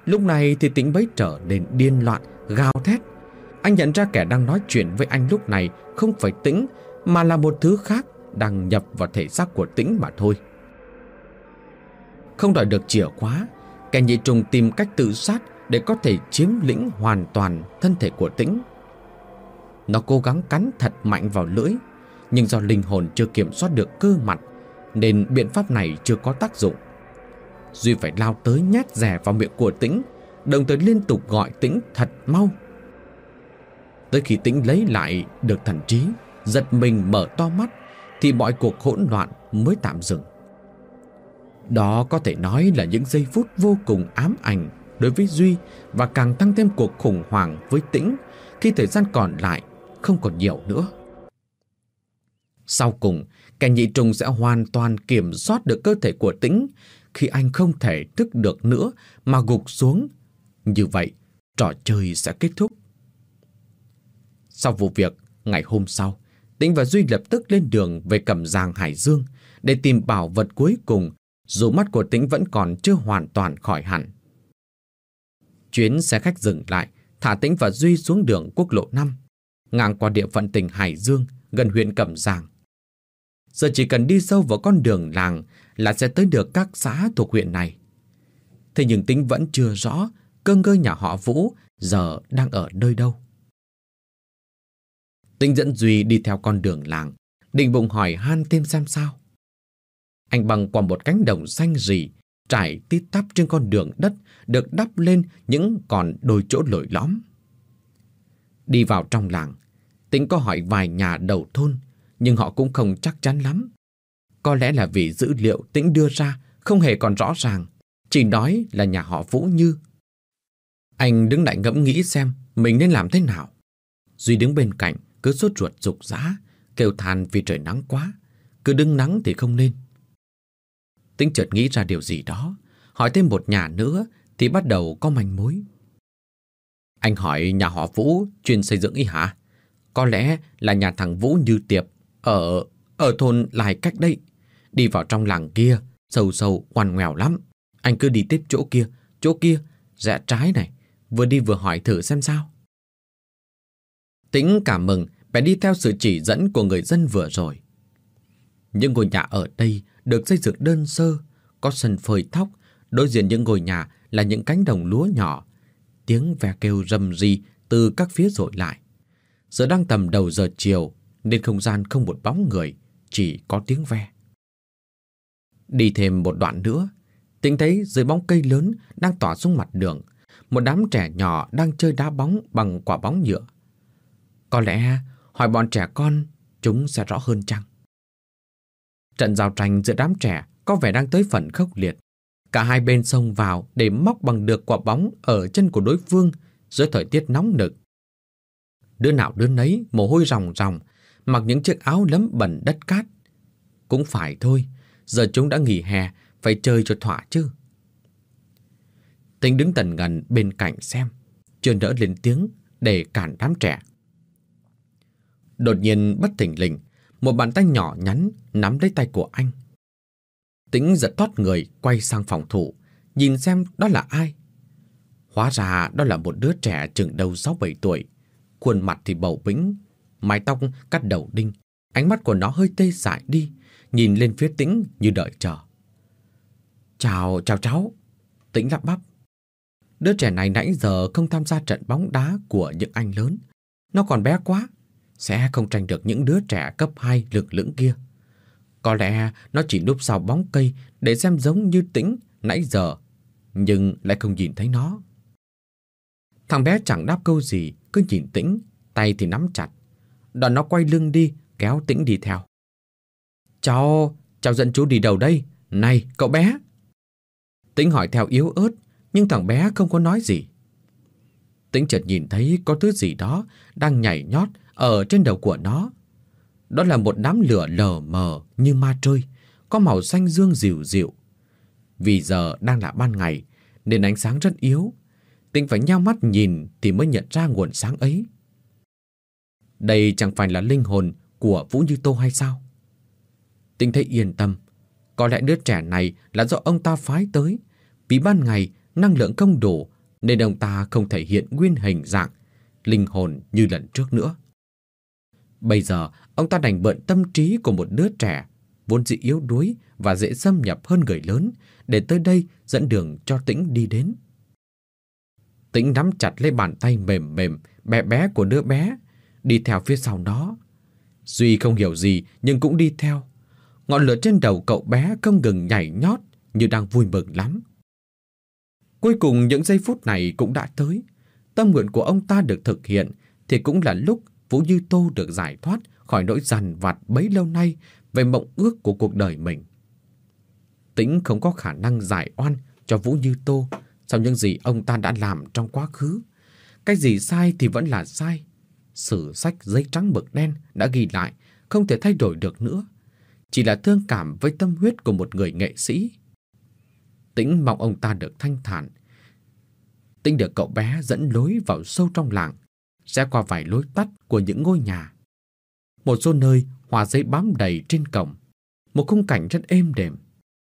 Speaker 1: Lúc này thì Tĩnh bấy trở nên điên loạn, gào thét. Anh nhận ra kẻ đang nói chuyện với anh lúc này không phải Tĩnh, mà là một thứ khác đang nhập vào thể xác của Tĩnh mà thôi. Không đòi được chìa khóa, kẻ nhị trùng tìm cách tự sát để có thể chiếm lĩnh hoàn toàn thân thể của Tĩnh. Nó cố gắng cắn thật mạnh vào lưỡi, nhưng do linh hồn chưa kiểm soát được cơ mặt nên biện pháp này chưa có tác dụng. Duy phải lao tới nhét rẻ vào miệng của Tĩnh, đồng thời liên tục gọi Tĩnh thật mau. Tới khi Tĩnh lấy lại được thần trí, giật mình mở to mắt, thì mọi cuộc hỗn loạn mới tạm dừng. Đó có thể nói là những giây phút vô cùng ám ảnh đối với Duy, và càng tăng thêm cuộc khủng hoảng với Tĩnh khi thời gian còn lại không còn nhiều nữa. Sau cùng, kẻ nhị trùng sẽ hoàn toàn kiểm soát được cơ thể của Tĩnh khi anh không thể thức được nữa mà gục xuống. Như vậy, trò chơi sẽ kết thúc. Sau vụ việc, ngày hôm sau, Tĩnh và Duy lập tức lên đường về Cẩm Giàng, Hải Dương để tìm bảo vật cuối cùng, dù mắt của Tĩnh vẫn còn chưa hoàn toàn khỏi hẳn. Chuyến xe khách dừng lại, thả Tĩnh và Duy xuống đường quốc lộ năm, ngang qua địa phận tỉnh Hải Dương, gần huyện Cẩm Giàng. Giờ chỉ cần đi sâu vào con đường làng là sẽ tới được các xã thuộc huyện này. Thế nhưng Tĩnh vẫn chưa rõ cơ ngơi nhà họ Vũ giờ đang ở nơi đâu. Tĩnh dẫn Duy đi theo con đường làng, định bụng hỏi han thêm xem sao. Anh băng qua một cánh đồng xanh rì, trải tít tắp trên con đường đất được đắp lên những còn đôi chỗ lồi lõm. Đi vào trong làng, Tĩnh có hỏi vài nhà đầu thôn, nhưng họ cũng không chắc chắn lắm. Có lẽ là vì dữ liệu Tĩnh đưa ra không hề còn rõ ràng, chỉ nói là nhà họ Vũ Như. Anh đứng lại ngẫm nghĩ xem mình nên làm thế nào. Duy đứng bên cạnh cứ sốt ruột rục rã, kêu than vì trời nắng quá, cứ đứng nắng thì không nên. Tĩnh chợt nghĩ ra điều gì đó, hỏi thêm một nhà nữa thì bắt đầu có manh mối. Anh hỏi nhà họ Vũ chuyên xây dựng ý hả? Có lẽ là nhà thằng Vũ Như Tiệp ở ở thôn Lai cách đây. Đi vào trong làng kia, sâu sâu ngoằn ngoèo lắm. Anh cứ đi tiếp chỗ kia, chỗ kia, rẽ trái này, vừa đi vừa hỏi thử xem sao. Tĩnh cảm mừng, bèn đi theo sự chỉ dẫn của người dân vừa rồi. Những ngôi nhà ở đây được xây dựng đơn sơ, có sân phơi thóc, đối diện những ngôi nhà là những cánh đồng lúa nhỏ. Tiếng ve kêu rầm rì từ các phía dội lại. Giờ đang tầm đầu giờ chiều nên không gian không một bóng người, chỉ có tiếng ve. Đi thêm một đoạn nữa, Tĩnh thấy dưới bóng cây lớn đang tỏa xuống mặt đường, một đám trẻ nhỏ đang chơi đá bóng bằng quả bóng nhựa. Có lẽ hỏi bọn trẻ con chúng sẽ rõ hơn chăng? Trận giao tranh giữa đám trẻ có vẻ đang tới phần khốc liệt. Cả hai bên xông vào để móc bằng được quả bóng ở chân của đối phương dưới thời tiết nóng nực. Đứa nào đứa nấy mồ hôi ròng ròng, mặc những chiếc áo lấm bẩn đất cát. Cũng phải thôi, giờ chúng đã nghỉ hè, phải chơi cho thỏa chứ. Tĩnh đứng tần ngần bên cạnh xem, chưa nỡ lên tiếng để cản đám trẻ. Đột nhiên bất thình lình, một bàn tay nhỏ nhắn nắm lấy tay của anh. Tĩnh giật thoát người quay sang phòng thủ, nhìn xem đó là ai. Hóa ra đó là một đứa trẻ chừng đầu sáu bảy tuổi, khuôn mặt thì bầu bĩnh, mái tóc cắt đầu đinh, ánh mắt của nó hơi tê dại đi, nhìn lên phía Tĩnh như đợi chờ. Chào, chào cháu. Tĩnh lắp bắp. Đứa trẻ này nãy giờ không tham gia trận bóng đá của những anh lớn. Nó còn bé quá, sẽ không tranh được những đứa trẻ cấp hai lực lưỡng kia. Có lẽ nó chỉ núp sau bóng cây để xem giống như Tĩnh nãy giờ, nhưng lại không nhìn thấy nó. Thằng bé chẳng đáp câu gì, cứ nhìn Tĩnh, tay thì nắm chặt. Đoạn nó quay lưng đi, kéo Tĩnh đi theo. Cháu, cháu dẫn chú đi đâu đây? Này, cậu bé! Tĩnh hỏi theo yếu ớt, nhưng thằng bé không có nói gì. Tĩnh chợt nhìn thấy có thứ gì đó đang nhảy nhót ở trên đầu của nó. Đó là một đám lửa lờ mờ như ma trơi, có màu xanh dương dịu dịu. Vì giờ đang là ban ngày nên ánh sáng rất yếu. Tĩnh phải nhao mắt nhìn thì mới nhận ra nguồn sáng ấy. Đây chẳng phải là linh hồn của Vũ Như Tô hay sao? Tĩnh thấy yên tâm. Có lẽ đứa trẻ này là do ông ta phái tới, vì ban ngày năng lượng không đủ nên ông ta không thể hiện nguyên hình dạng, linh hồn như lần trước nữa. Bây giờ, ông ta đành mượn tâm trí của một đứa trẻ, vốn dĩ yếu đuối và dễ xâm nhập hơn người lớn, để tới đây dẫn đường cho Tĩnh đi đến. Tĩnh nắm chặt lấy bàn tay mềm mềm, bé bé của đứa bé, đi theo phía sau nó. Duy không hiểu gì nhưng cũng đi theo. Ngọn lửa trên đầu cậu bé không ngừng nhảy nhót như đang vui mừng lắm. Cuối cùng những giây phút này cũng đã tới. Tâm nguyện của ông ta được thực hiện thì cũng là lúc Vũ Như Tô được giải thoát khỏi nỗi dằn vặt bấy lâu nay về mộng ước của cuộc đời mình. Tĩnh không có khả năng giải oan cho Vũ Như Tô sau những gì ông ta đã làm trong quá khứ. Cái gì sai thì vẫn là sai. Sử sách giấy trắng mực đen đã ghi lại, không thể thay đổi được nữa. Chỉ là thương cảm với tâm huyết của một người nghệ sĩ. Tĩnh mong ông ta được thanh thản. Tĩnh được cậu bé dẫn lối vào sâu trong làng, sẽ qua vài lối tắt của những ngôi nhà. Một số nơi hoa giấy bám đầy trên cổng, một khung cảnh rất êm đềm.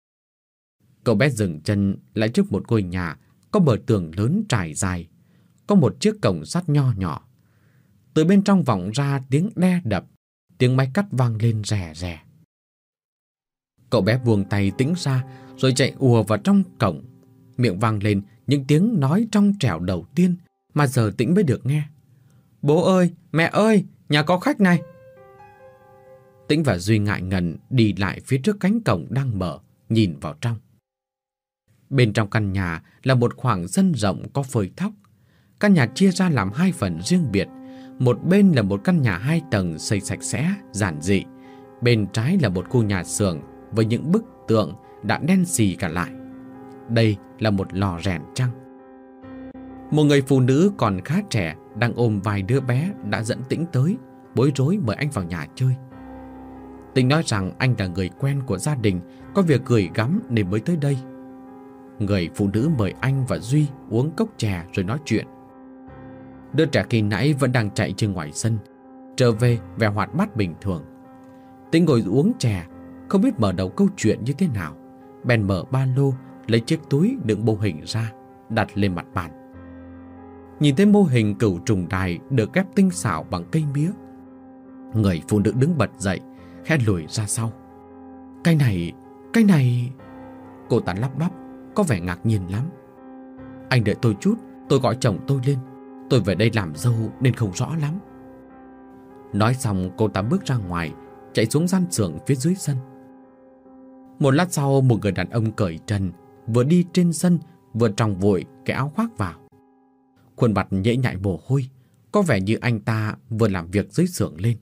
Speaker 1: Cậu bé dừng chân lại trước một ngôi nhà có bờ tường lớn trải dài, có một chiếc cổng sắt nho nhỏ. Từ bên trong vọng ra tiếng đe đập, tiếng máy cắt vang lên rè rè. Cậu bé buông tay Tĩnh ra rồi chạy ùa vào trong cổng, miệng vang lên những tiếng nói trong trẻo đầu tiên mà giờ Tĩnh mới được nghe. Bố ơi, mẹ ơi, nhà có khách này. Tĩnh và Duy ngại ngần đi lại phía trước cánh cổng đang mở, nhìn vào trong. Bên trong căn nhà là một khoảng sân rộng có phơi thóc. Căn nhà chia ra làm hai phần riêng biệt. Một bên là một căn nhà hai tầng xây sạch sẽ, giản dị. Bên trái là một khu nhà xưởng với những bức tượng đã đen xì cả lại. Đây là một lò rèn trăng. Một người phụ nữ còn khá trẻ đang ôm vài đứa bé đã dẫn Tĩnh tới, bối rối mời anh vào nhà chơi. Tĩnh nói rằng anh là người quen của gia đình, có việc gửi gắm nên mới tới đây. Người phụ nữ mời anh và Duy uống cốc chè rồi nói chuyện. Đứa trẻ khi nãy vẫn đang chạy trên ngoài sân, trở về vẻ hoạt bát bình thường. Tĩnh ngồi uống chè, không biết mở đầu câu chuyện như thế nào, bèn mở ba lô, lấy chiếc túi đựng mô hình ra, đặt lên mặt bàn. Nhìn thấy mô hình cửu trùng đài được ghép tinh xảo bằng cây mía, người phụ nữ đứng bật dậy, khẽ lùi ra sau. Cái này, cái này... Cô ta lắp bắp, có vẻ ngạc nhiên lắm. Anh đợi tôi chút, tôi gọi chồng tôi lên. Tôi về đây làm dâu nên không rõ lắm. Nói xong cô ta bước ra ngoài, chạy xuống gian xưởng phía dưới sân. Một lát sau, một người đàn ông cởi trần vừa đi trên sân vừa tròng vội cái áo khoác vào. Khuôn mặt nhễ nhại mồ hôi, có vẻ như anh ta vừa làm việc dưới xưởng lên.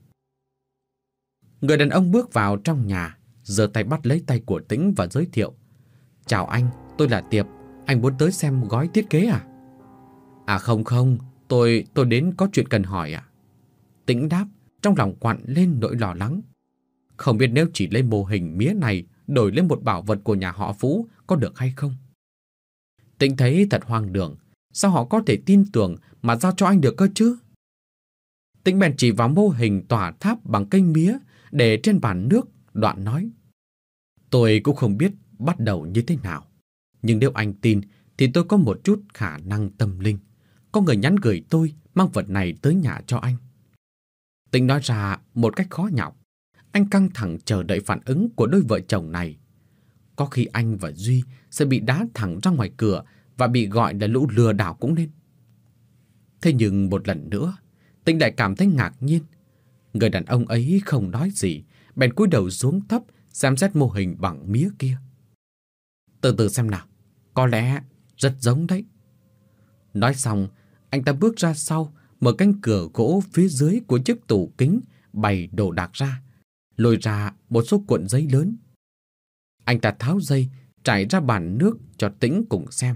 Speaker 1: Người đàn ông bước vào trong nhà, giơ tay bắt lấy tay của Tĩnh và giới thiệu. Chào anh, tôi là Tiệp, anh muốn tới xem gói thiết kế à? À không không, tôi tôi đến có chuyện cần hỏi ạ. Tĩnh đáp, trong lòng quặn lên nỗi lo lắng. Không biết nếu chỉ lấy mô hình mía này đổi lấy một bảo vật của nhà họ Phú có được hay không? Tĩnh thấy thật hoang đường, sao họ có thể tin tưởng mà giao cho anh được cơ chứ? Tĩnh bèn chỉ vào mô hình tòa tháp bằng cây mía để trên bàn nước, đoạn nói. Tôi cũng không biết bắt đầu như thế nào, nhưng nếu anh tin thì tôi có một chút khả năng tâm linh. Có người nhắn gửi tôi mang vật này tới nhà cho anh. Tĩnh nói ra một cách khó nhọc. Anh căng thẳng chờ đợi phản ứng của đôi vợ chồng này. Có khi anh và Duy sẽ bị đá thẳng ra ngoài cửa và bị gọi là lũ lừa đảo cũng nên. Thế nhưng một lần nữa, Tĩnh lại cảm thấy ngạc nhiên. Người đàn ông ấy không nói gì, bèn cúi đầu xuống thấp xem xét mô hình bằng mía kia. Từ từ xem nào, có lẽ rất giống đấy. Nói xong, anh ta bước ra sau, mở cánh cửa gỗ phía dưới của chiếc tủ kính, bày đồ đạc ra, lôi ra một số cuộn giấy lớn. Anh ta tháo dây, trải ra bàn nước cho Tĩnh cùng xem.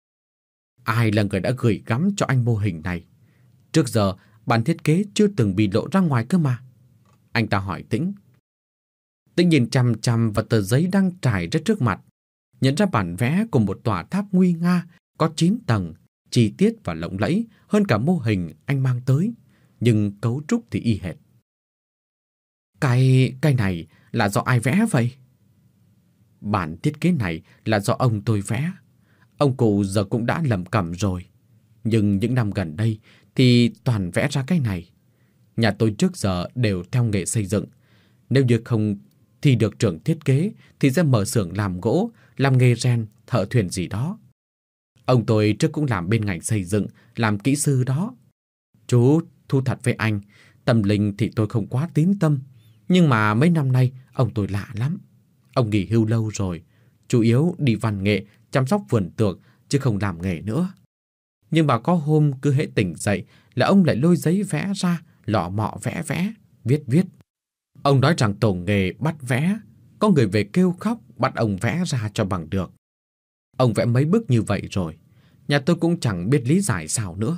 Speaker 1: Ai là người đã gửi gắm cho anh mô hình này? Trước giờ, bản thiết kế chưa từng bị lộ ra ngoài cơ mà. Anh ta hỏi Tĩnh. Tĩnh nhìn chằm chằm vào tờ giấy đang trải ra trước mặt, nhận ra bản vẽ của một tòa tháp nguy nga có chín tầng, chi tiết và lộng lẫy hơn cả mô hình anh mang tới, nhưng cấu trúc thì y hệt. Cái, cái này là do ai vẽ vậy? Bản thiết kế này là do ông tôi vẽ. Ông cụ giờ cũng đã lẩm cẩm rồi. Nhưng những năm gần đây thì toàn vẽ ra cái này. Nhà tôi trước giờ đều theo nghề xây dựng. Nếu như không thi được trường thiết kế thì sẽ mở xưởng làm gỗ, làm nghề rèn, thợ thuyền gì đó. Ông tôi trước cũng làm bên ngành xây dựng, làm kỹ sư đó. Chú thu thật với anh, tâm linh thì tôi không quá tín tâm. Nhưng mà mấy năm nay ông tôi lạ lắm. Ông nghỉ hưu lâu rồi, chủ yếu đi văn nghệ, chăm sóc vườn tược chứ không làm nghề nữa. Nhưng mà có hôm cứ hễ tỉnh dậy là ông lại lôi giấy vẽ ra, lọ mọ vẽ vẽ, viết viết. Ông nói rằng tổ nghề bắt vẽ, có người về kêu khóc bắt ông vẽ ra cho bằng được. Ông vẽ mấy bức như vậy rồi, nhà tôi cũng chẳng biết lý giải sao nữa.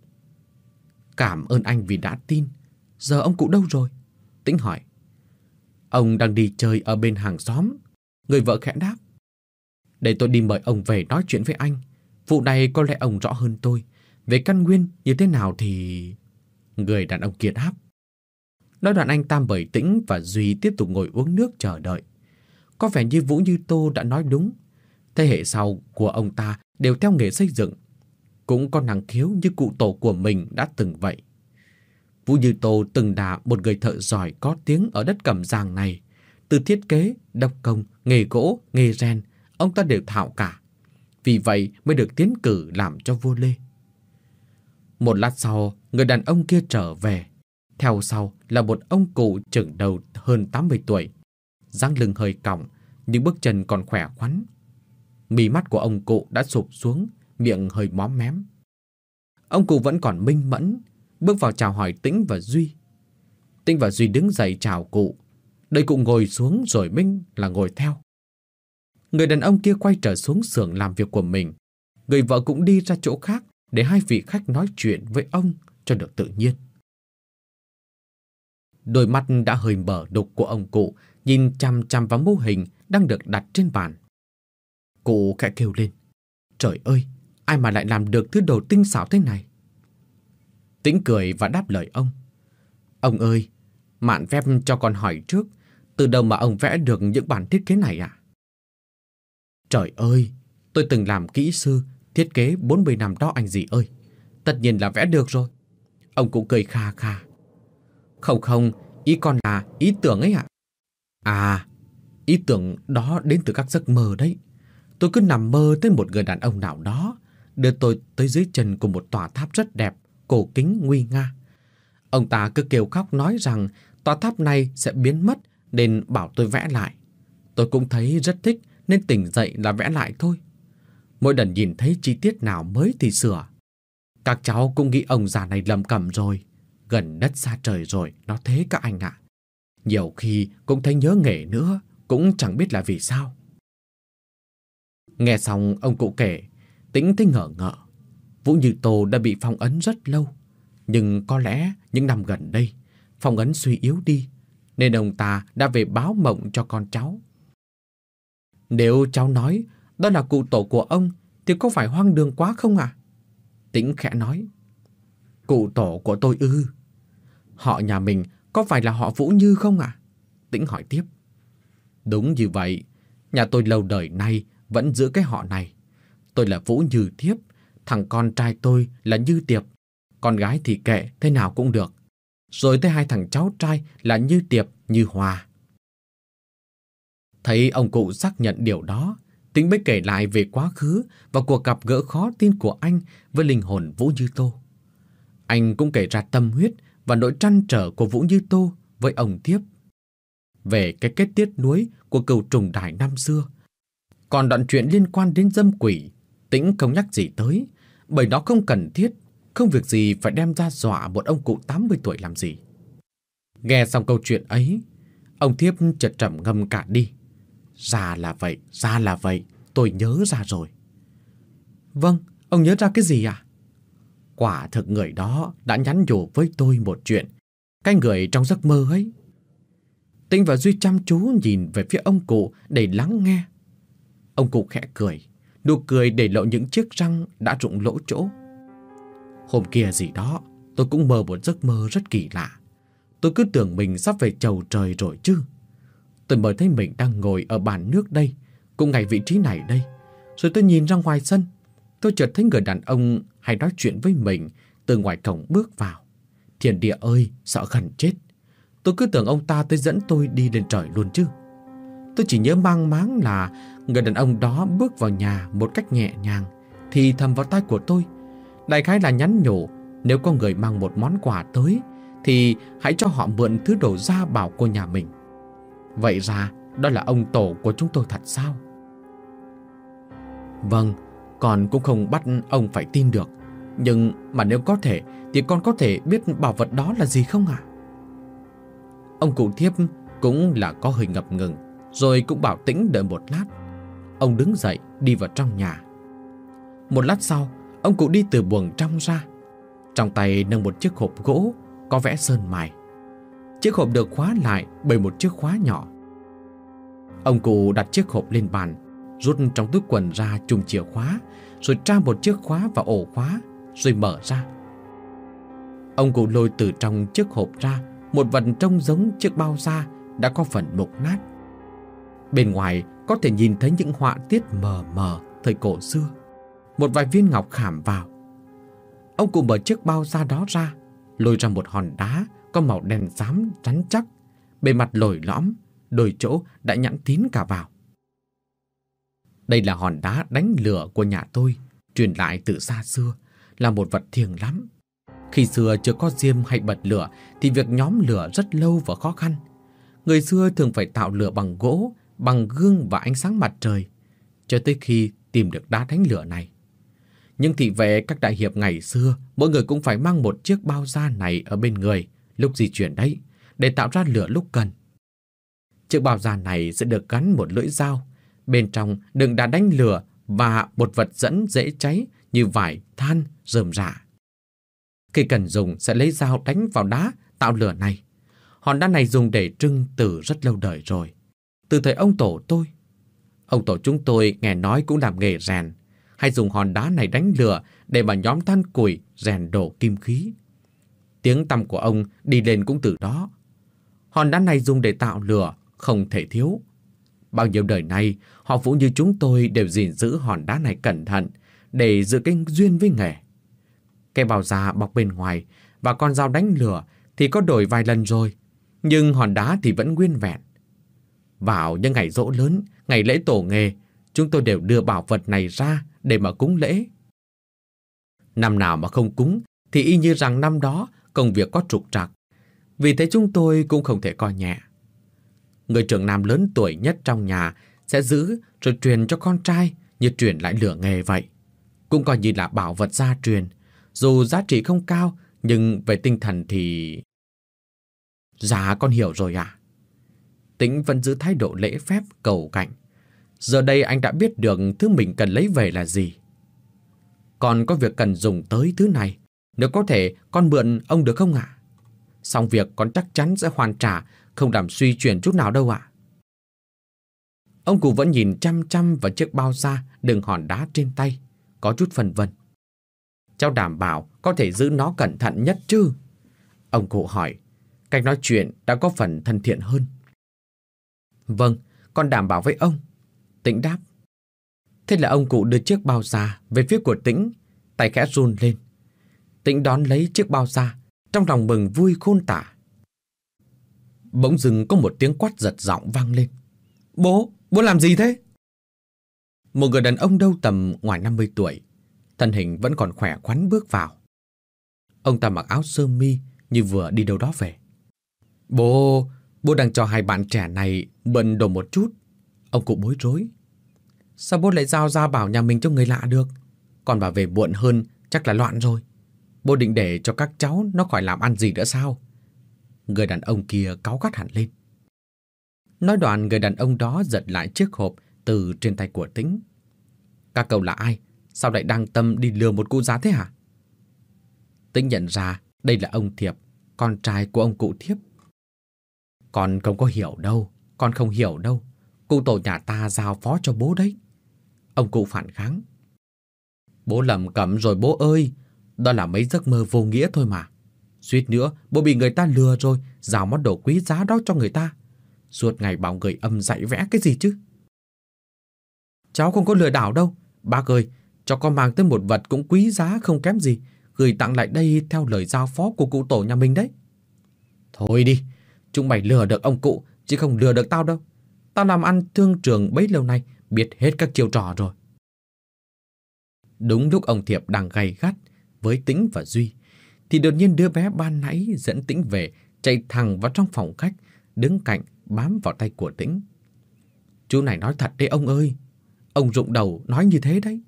Speaker 1: Cảm ơn anh vì đã tin. Giờ ông cụ đâu rồi? Tĩnh hỏi. Ông đang đi chơi ở bên hàng xóm. Người vợ khẽ đáp. Để tôi đi mời ông về nói chuyện với anh. Vụ này có lẽ ông rõ hơn tôi. Về căn nguyên như thế nào thì... Người đàn ông kia đáp. Nói đoạn anh Tam bởi Tĩnh và Duy tiếp tục ngồi uống nước chờ đợi. Có vẻ như Vũ Như Tô đã nói đúng. Thế hệ sau của ông ta đều theo nghề xây dựng, cũng có năng khiếu như cụ tổ của mình đã từng vậy. Vũ Như Tô từng là một người thợ giỏi có tiếng ở đất Cẩm Giàng này. Từ thiết kế, đốc công, nghề gỗ, nghề rèn, ông ta đều thạo cả. Vì vậy mới được tiến cử làm cho vua Lê. Một lát sau, người đàn ông kia trở về. Theo sau là một ông cụ chừng đầu hơn tám mươi tuổi. Dáng lưng hơi còng, nhưng bước chân còn khỏe khoắn. Mí mắt của ông cụ đã sụp xuống, miệng hơi móm mém. Ông cụ vẫn còn minh mẫn, bước vào chào hỏi Tĩnh và Duy. Tĩnh và Duy đứng dậy chào cụ. Đợi cụ ngồi xuống rồi Minh là ngồi theo. Người đàn ông kia quay trở xuống xưởng làm việc của mình. Người vợ cũng đi ra chỗ khác để hai vị khách nói chuyện với ông cho được tự nhiên. Đôi mắt đã hơi mở đục của ông cụ nhìn chằm chằm vào mô hình đang được đặt trên bàn. Cụ khẽ kêu lên. Trời ơi, ai mà lại làm được thứ đồ tinh xảo thế này? Tĩnh cười và đáp lời ông. Ông ơi, mạn phép cho con hỏi trước, từ đâu mà ông vẽ được những bản thiết kế này ạ? Trời ơi, tôi từng làm kỹ sư, thiết kế bốn mươi năm đó anh gì ơi. Tất nhiên là vẽ được rồi. Ông cũng cười kha kha. Không không, ý con là ý tưởng ấy ạ. À, ý tưởng đó đến từ các giấc mơ đấy. Tôi cứ nằm mơ tới một người đàn ông nào đó đưa tôi tới dưới chân của một tòa tháp rất đẹp, cổ kính nguy nga. Ông ta cứ kêu khóc nói rằng tòa tháp này sẽ biến mất nên bảo tôi vẽ lại. Tôi cũng thấy rất thích nên tỉnh dậy là vẽ lại thôi. Mỗi lần nhìn thấy chi tiết nào mới thì sửa. Các cháu cũng nghĩ ông già này lầm cẩm rồi. Gần đất xa trời rồi, nó thế các anh ạ. Nhiều khi cũng thấy nhớ nghề nữa, cũng chẳng biết là vì sao. Nghe xong ông cụ kể, Tĩnh thấy ngỡ ngợ. Vũ Như Tô đã bị phong ấn rất lâu. Nhưng có lẽ những năm gần đây, phong ấn suy yếu đi, nên ông ta đã về báo mộng cho con cháu. Nếu cháu nói đó là cụ tổ của ông thì có phải hoang đường quá không ạ? À? Tĩnh khẽ nói. Cụ tổ của tôi ư? Họ nhà mình có phải là họ Vũ Như không ạ? À? Tĩnh hỏi tiếp. Đúng như vậy, nhà tôi lâu đời nay vẫn giữ cái họ này. Tôi là Vũ Như Thiếp, thằng con trai tôi là Như Tiệp, con gái thì kệ thế nào cũng được. Rồi tới hai thằng cháu trai là Như Tiệp, Như Hòa. Thấy ông cụ xác nhận điều đó, Tĩnh mới kể lại về quá khứ và cuộc gặp gỡ khó tin của anh với linh hồn Vũ Như Tô. Anh cũng kể ra tâm huyết và nỗi trăn trở của Vũ Như Tô với ông Thiếp. Về cái kết tiếc nuối của cừu trùng đài năm xưa. Còn đoạn chuyện liên quan đến dâm quỷ, Tĩnh không nhắc gì tới, bởi nó không cần thiết, không việc gì phải đem ra dọa một ông cụ tám mươi tuổi làm gì. Nghe xong câu chuyện ấy, ông Thiếp chợt trầm ngâm cả đi. Ra là vậy, ra là vậy, tôi nhớ ra rồi. Vâng, ông nhớ ra cái gì à? Quả thực người đó đã nhắn nhủ với tôi một chuyện, cái người trong giấc mơ ấy. Tĩnh và Duy chăm chú nhìn về phía ông cụ để lắng nghe. Ông cụ khẽ cười, nụ cười để lộ những chiếc răng đã rụng lỗ chỗ. Hôm kia gì đó, tôi cũng mơ một giấc mơ rất kỳ lạ. Tôi cứ tưởng mình sắp về chầu trời rồi chứ. Tôi mới thấy mình đang ngồi ở bàn nước đây, cũng ngay vị trí này đây. Rồi tôi nhìn ra ngoài sân. tôi chợt thấy người đàn ông hay nói chuyện với mình từ ngoài cổng bước vào. Thiên địa ơi, sợ gần chết. Tôi cứ tưởng ông ta tới dẫn tôi đi lên trời luôn chứ. Tôi chỉ nhớ mang máng là người đàn ông đó bước vào nhà một cách nhẹ nhàng, thì thầm vào tai của tôi. Đại khái là nhắn nhủ, nếu có người mang một món quà tới thì hãy cho họ mượn thứ đồ gia bảo của nhà mình. Vậy ra đó là ông tổ của chúng tôi thật sao? Vâng, con cũng không bắt ông phải tin được. Nhưng mà nếu có thể thì con có thể biết bảo vật đó là gì không ạ? Ông cụ Thiếp cũng là có hơi ngập ngừng, rồi cũng bảo Tĩnh đợi một lát. Ông đứng dậy đi vào trong nhà. Một lát sau, ông cụ đi từ buồng trong ra, trong tay nâng một chiếc hộp gỗ có vẽ sơn mài. Chiếc hộp được khóa lại bởi một chiếc khóa nhỏ. Ông cụ đặt chiếc hộp lên bàn, rút trong túi quần ra chùm chìa khóa, rồi tra một chiếc khóa vào ổ khóa, rồi mở ra. Ông cụ lôi từ trong chiếc hộp ra một vật trông giống chiếc bao da đã có phần mục nát. Bên ngoài có thể nhìn thấy những họa tiết mờ mờ thời cổ xưa, một vài viên ngọc khảm vào. Ông cụ mở chiếc bao da đó ra, lôi ra một hòn đá có màu đen xám rắn chắc, bề mặt lồi lõm, đôi chỗ đã nhẵn tín cả vào. Đây là hòn đá đánh lửa của nhà tôi, truyền lại từ xa xưa, là một vật thiêng lắm. Khi xưa chưa có diêm hay bật lửa thì việc nhóm lửa rất lâu và khó khăn. Người xưa thường phải tạo lửa bằng gỗ, bằng gương và ánh sáng mặt trời, cho tới khi tìm được đá đánh lửa này. Nhưng thị vệ các đại hiệp ngày xưa, mỗi người cũng phải mang một chiếc bao da này ở bên người lúc di chuyển đấy, để tạo ra lửa lúc cần. Chiếc bao da này sẽ được gắn một lưỡi dao, bên trong đựng đá đánh lửa và một vật dẫn dễ cháy như vải, than, rơm rạ. Khi cần dùng sẽ lấy dao đánh vào đá tạo lửa này. Hòn đá này dùng để trưng từ rất lâu đời rồi, từ thời ông tổ tôi. Ông tổ chúng tôi nghe nói cũng làm nghề rèn, hay dùng hòn đá này đánh lửa để mà nhóm than củi rèn đổ kim khí. Tiếng tăm của ông đi lên cũng từ đó. Hòn đá này dùng để tạo lửa không thể thiếu. Bao nhiêu đời nay, họ Vũ như chúng tôi đều gìn giữ hòn đá này cẩn thận để giữ cái duyên với nghề. Cái bao da bọc bên ngoài và con dao đánh lửa thì có đổi vài lần rồi, nhưng hòn đá thì vẫn nguyên vẹn. Vào những ngày giỗ lớn, ngày lễ tổ nghề, chúng tôi đều đưa bảo vật này ra để mà cúng lễ. Năm nào mà không cúng thì y như rằng năm đó công việc có trục trặc. Vì thế chúng tôi cũng không thể coi nhẹ. Người trưởng nam lớn tuổi nhất trong nhà sẽ giữ rồi truyền cho con trai như truyền lại lửa nghề vậy. Cũng coi như là bảo vật gia truyền. Dù giá trị không cao, nhưng về tinh thần thì... Dạ con hiểu rồi ạ. Tĩnh vẫn giữ thái độ lễ phép cầu cạnh. Giờ đây anh đã biết được thứ mình cần lấy về là gì. Còn có việc cần dùng tới thứ này, nếu có thể con mượn ông được không ạ? Xong việc con chắc chắn sẽ hoàn trả, không làm suy chuyển chút nào đâu ạ. Ông cụ vẫn nhìn chăm chăm vào chiếc bao da đựng hòn đá trên tay, có chút phân vân. Cháu đảm bảo có thể giữ nó cẩn thận nhất chứ? Ông cụ hỏi, cách nói chuyện đã có phần thân thiện hơn. Vâng, con đảm bảo với ông. Tĩnh đáp. Thế là ông cụ đưa chiếc bao da về phía của Tĩnh, tay khẽ run lên. Tĩnh đón lấy chiếc bao da, trong lòng mừng vui khôn tả. Bỗng dưng có một tiếng quát giật giọng vang lên. Bố, bố làm gì thế? Một người đàn ông đâu tầm ngoài năm mươi tuổi, thân hình vẫn còn khỏe khoắn bước vào. Ông ta mặc áo sơ mi như vừa đi đâu đó về. Bố, bố đang cho hai bạn trẻ này mượn đồ một chút. Ông cụ bối rối. Sao bố lại giao gia bảo nhà mình cho người lạ được? Còn bà về muộn hơn chắc là loạn rồi. Bố định để cho các cháu nó khỏi làm ăn gì nữa sao? Người đàn ông kia cáu gắt hẳn lên. Nói đoạn, người đàn ông đó giật lại chiếc hộp từ trên tay của Tĩnh. Các cậu là ai? Sao lại đang tâm đi lừa một cụ già thế hả? Tĩnh nhận ra đây là ông Thiệp, con trai của ông cụ Thiếp. Con không có hiểu đâu, con không hiểu đâu. Cụ tổ nhà ta giao phó cho bố đấy. Ông cụ phản kháng. Bố lầm cẩm rồi bố ơi. Đó là mấy giấc mơ vô nghĩa thôi mà. Suýt nữa bố bị người ta lừa rồi, giao món đồ quý giá đó cho người ta. Suốt ngày bảo người âm dạy vẽ cái gì chứ? Cháu không có lừa đảo đâu. Bác ơi, Cháu có mang tới một vật cũng quý giá không kém gì, gửi tặng lại đây theo lời giao phó của cụ tổ nhà mình đấy. Thôi đi, chúng mày lừa được ông cụ, chứ không lừa được tao đâu. Tao làm ăn thương trường bấy lâu nay, biết hết các chiêu trò rồi. Đúng lúc ông Thiệp đang gay gắt với Tĩnh và Duy, thì đột nhiên đứa bé ban nãy dẫn Tĩnh về, chạy thẳng vào trong phòng khách, đứng cạnh bám vào tay của Tĩnh. Chú này nói thật đấy ông ơi, ông rụng đầu nói như thế đấy.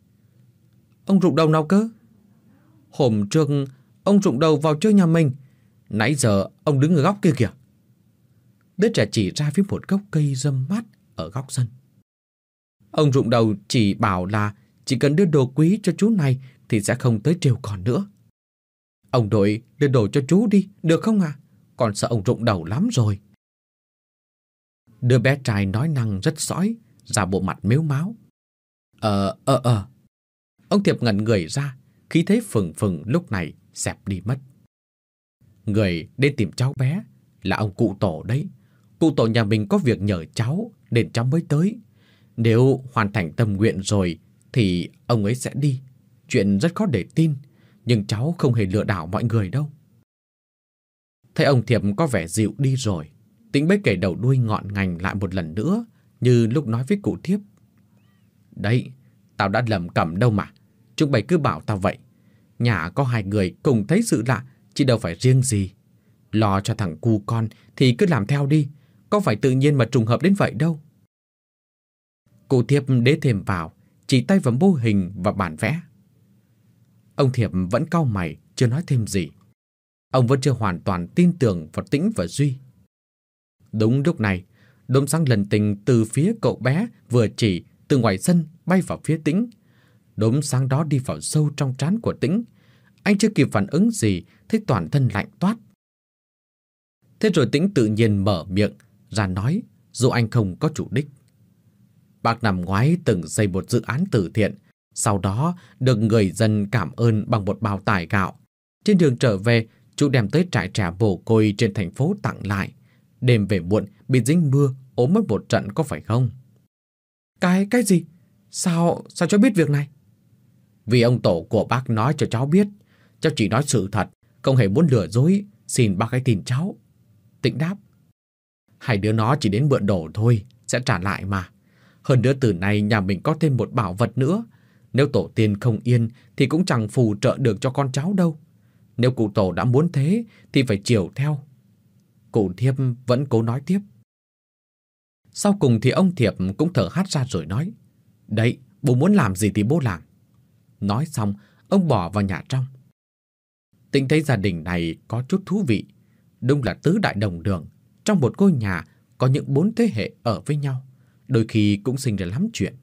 Speaker 1: Ông rụng đầu nào cơ? Hôm trước ông rụng đầu vào chơi nhà mình, nãy giờ ông đứng ở góc kia kìa. Đứa trẻ chỉ ra phía một gốc cây râm mát ở góc sân. Ông rụng đầu chỉ bảo là chỉ cần đưa đồ quý cho chú này thì sẽ không tới trêu còn nữa. Ông đội đưa đồ cho chú đi, được không à? Còn sợ ông rụng đầu lắm rồi. Đứa bé trai nói năng rất sõi, ra bộ mặt mếu máo. Ờ, ờ, ờ. Ông Thiệp ngẩn người ra, khí thế phừng phừng lúc này xẹp đi mất. Người đến tìm cháu bé là ông cụ tổ đấy. Cụ tổ nhà mình có việc nhờ cháu nên cháu mới tới. Nếu hoàn thành tâm nguyện rồi thì ông ấy sẽ đi. Chuyện rất khó để tin, nhưng cháu không hề lừa đảo mọi người đâu. Thấy ông Thiệp có vẻ dịu đi rồi, Tĩnh mới kể đầu đuôi ngọn ngành lại một lần nữa, như lúc nói với cụ Thiếp. Đấy, tao đã lầm cẩm đâu mà. Chúng mày cứ bảo tao vậy. Nhà có hai người cùng thấy sự lạ, chứ đâu phải riêng gì. Lo cho thằng cu con thì cứ làm theo đi, có phải tự nhiên mà trùng hợp đến vậy đâu. Cụ Thiệp đế thêm vào, chỉ tay vào mô hình và bản vẽ. Ông Thiệp vẫn cau mày, chưa nói thêm gì. Ông vẫn chưa hoàn toàn tin tưởng vào Tĩnh và Duy. Đúng lúc này, đốm sáng lần tình từ phía cậu bé vừa chỉ từ ngoài sân bay vào phía Tĩnh. Đốm sáng đó đi vào sâu trong trán của Tĩnh. Anh chưa kịp phản ứng gì, thấy toàn thân lạnh toát. Thế rồi Tĩnh tự nhiên mở miệng ra nói, dù anh không có chủ đích. Bác năm ngoái từng xây một dự án từ thiện, sau đó được người dân cảm ơn bằng một bao tải gạo. Trên đường trở về, chú đem tới trại trẻ mồ côi trên thành phố tặng lại. Đêm về muộn bị dính mưa, ốm mất một trận có phải không? Cái, cái gì? Sao, sao cháu biết việc này? Vì ông tổ của bác nói cho cháu biết. Cháu chỉ nói sự thật, không hề muốn lừa dối, xin bác hãy tin cháu. Tĩnh đáp. Hai đứa nó chỉ đến mượn đồ thôi, sẽ trả lại mà. Hơn nữa từ nay nhà mình có thêm một bảo vật nữa. Nếu tổ tiên không yên thì cũng chẳng phù trợ được cho con cháu đâu. Nếu cụ tổ đã muốn thế thì phải chiều theo. Cụ Thiệp vẫn cố nói tiếp. Sau cùng thì ông Thiệp cũng thở hắt ra rồi nói. Đấy, bố muốn làm gì thì bố làm. Nói xong, ông bỏ vào nhà trong. Tĩnh thấy gia đình này có chút thú vị. Đúng là tứ đại đồng đường. Trong một ngôi nhà có những bốn thế hệ ở với nhau. Đôi khi cũng sinh ra lắm chuyện.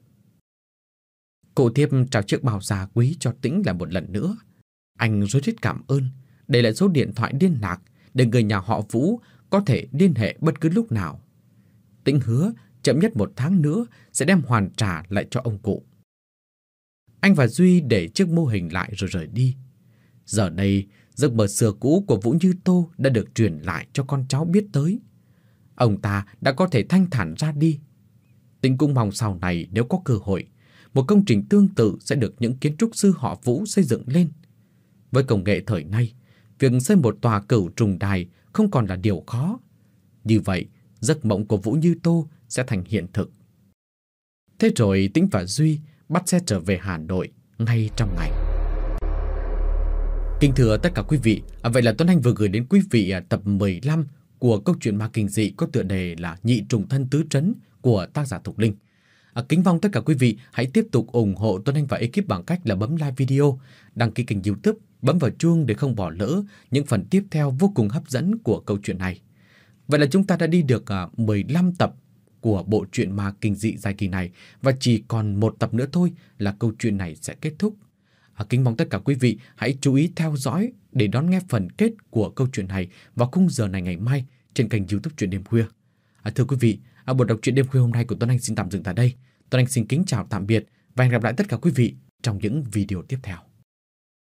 Speaker 1: Cụ Thiệp trao chiếc bao da quý cho Tĩnh lại một lần nữa. Anh rối rít cảm ơn, để lại số điện thoại liên lạc để người nhà họ Vũ có thể liên hệ bất cứ lúc nào. Tĩnh hứa chậm nhất một tháng nữa sẽ đem hoàn trả lại cho ông cụ. Anh và Duy để chiếc mô hình lại rồi rời đi. Giờ đây, giấc mơ xưa cũ của Vũ Như Tô đã được truyền lại cho con cháu biết tới. Ông ta đã có thể thanh thản ra đi. Tĩnh cũng mong sau này nếu có cơ hội, một công trình tương tự sẽ được những kiến trúc sư họ Vũ xây dựng lên. Với công nghệ thời nay, việc xây một tòa cửu trùng đài không còn là điều khó. Như vậy, giấc mộng của Vũ Như Tô sẽ thành hiện thực. Thế rồi Tĩnh và Duy bắt xe trở về Hà Nội ngay trong ngày. Kính thưa tất cả quý vị, vậy là Tuấn Anh vừa gửi đến quý vị tập mười lăm của câu chuyện ma kinh dị có tựa đề là Nhị Trùng Thân Tứ Trấn của tác giả Thục Linh. À, kính mong tất cả quý vị hãy tiếp tục ủng hộ Tuấn Anh và ekip bằng cách là bấm like video, đăng ký kênh YouTube, bấm vào chuông để không bỏ lỡ những phần tiếp theo vô cùng hấp dẫn của câu chuyện này. Vậy là chúng ta đã đi được uh, mười lăm tập của bộ truyện ma kinh dị dài kỳ này, và chỉ còn một tập nữa thôi là câu chuyện này sẽ kết thúc. À, kính mong tất cả quý vị hãy chú ý theo dõi để đón nghe phần kết của câu chuyện này vào khung giờ này ngày mai trên kênh YouTube Chuyện Đêm Khuya. À, thưa quý vị, à, buổi đọc truyện đêm khuya hôm nay của Tuấn Anh xin tạm dừng tại đây. Tuấn Anh xin kính chào tạm biệt và hẹn gặp lại tất cả quý vị trong những video tiếp theo.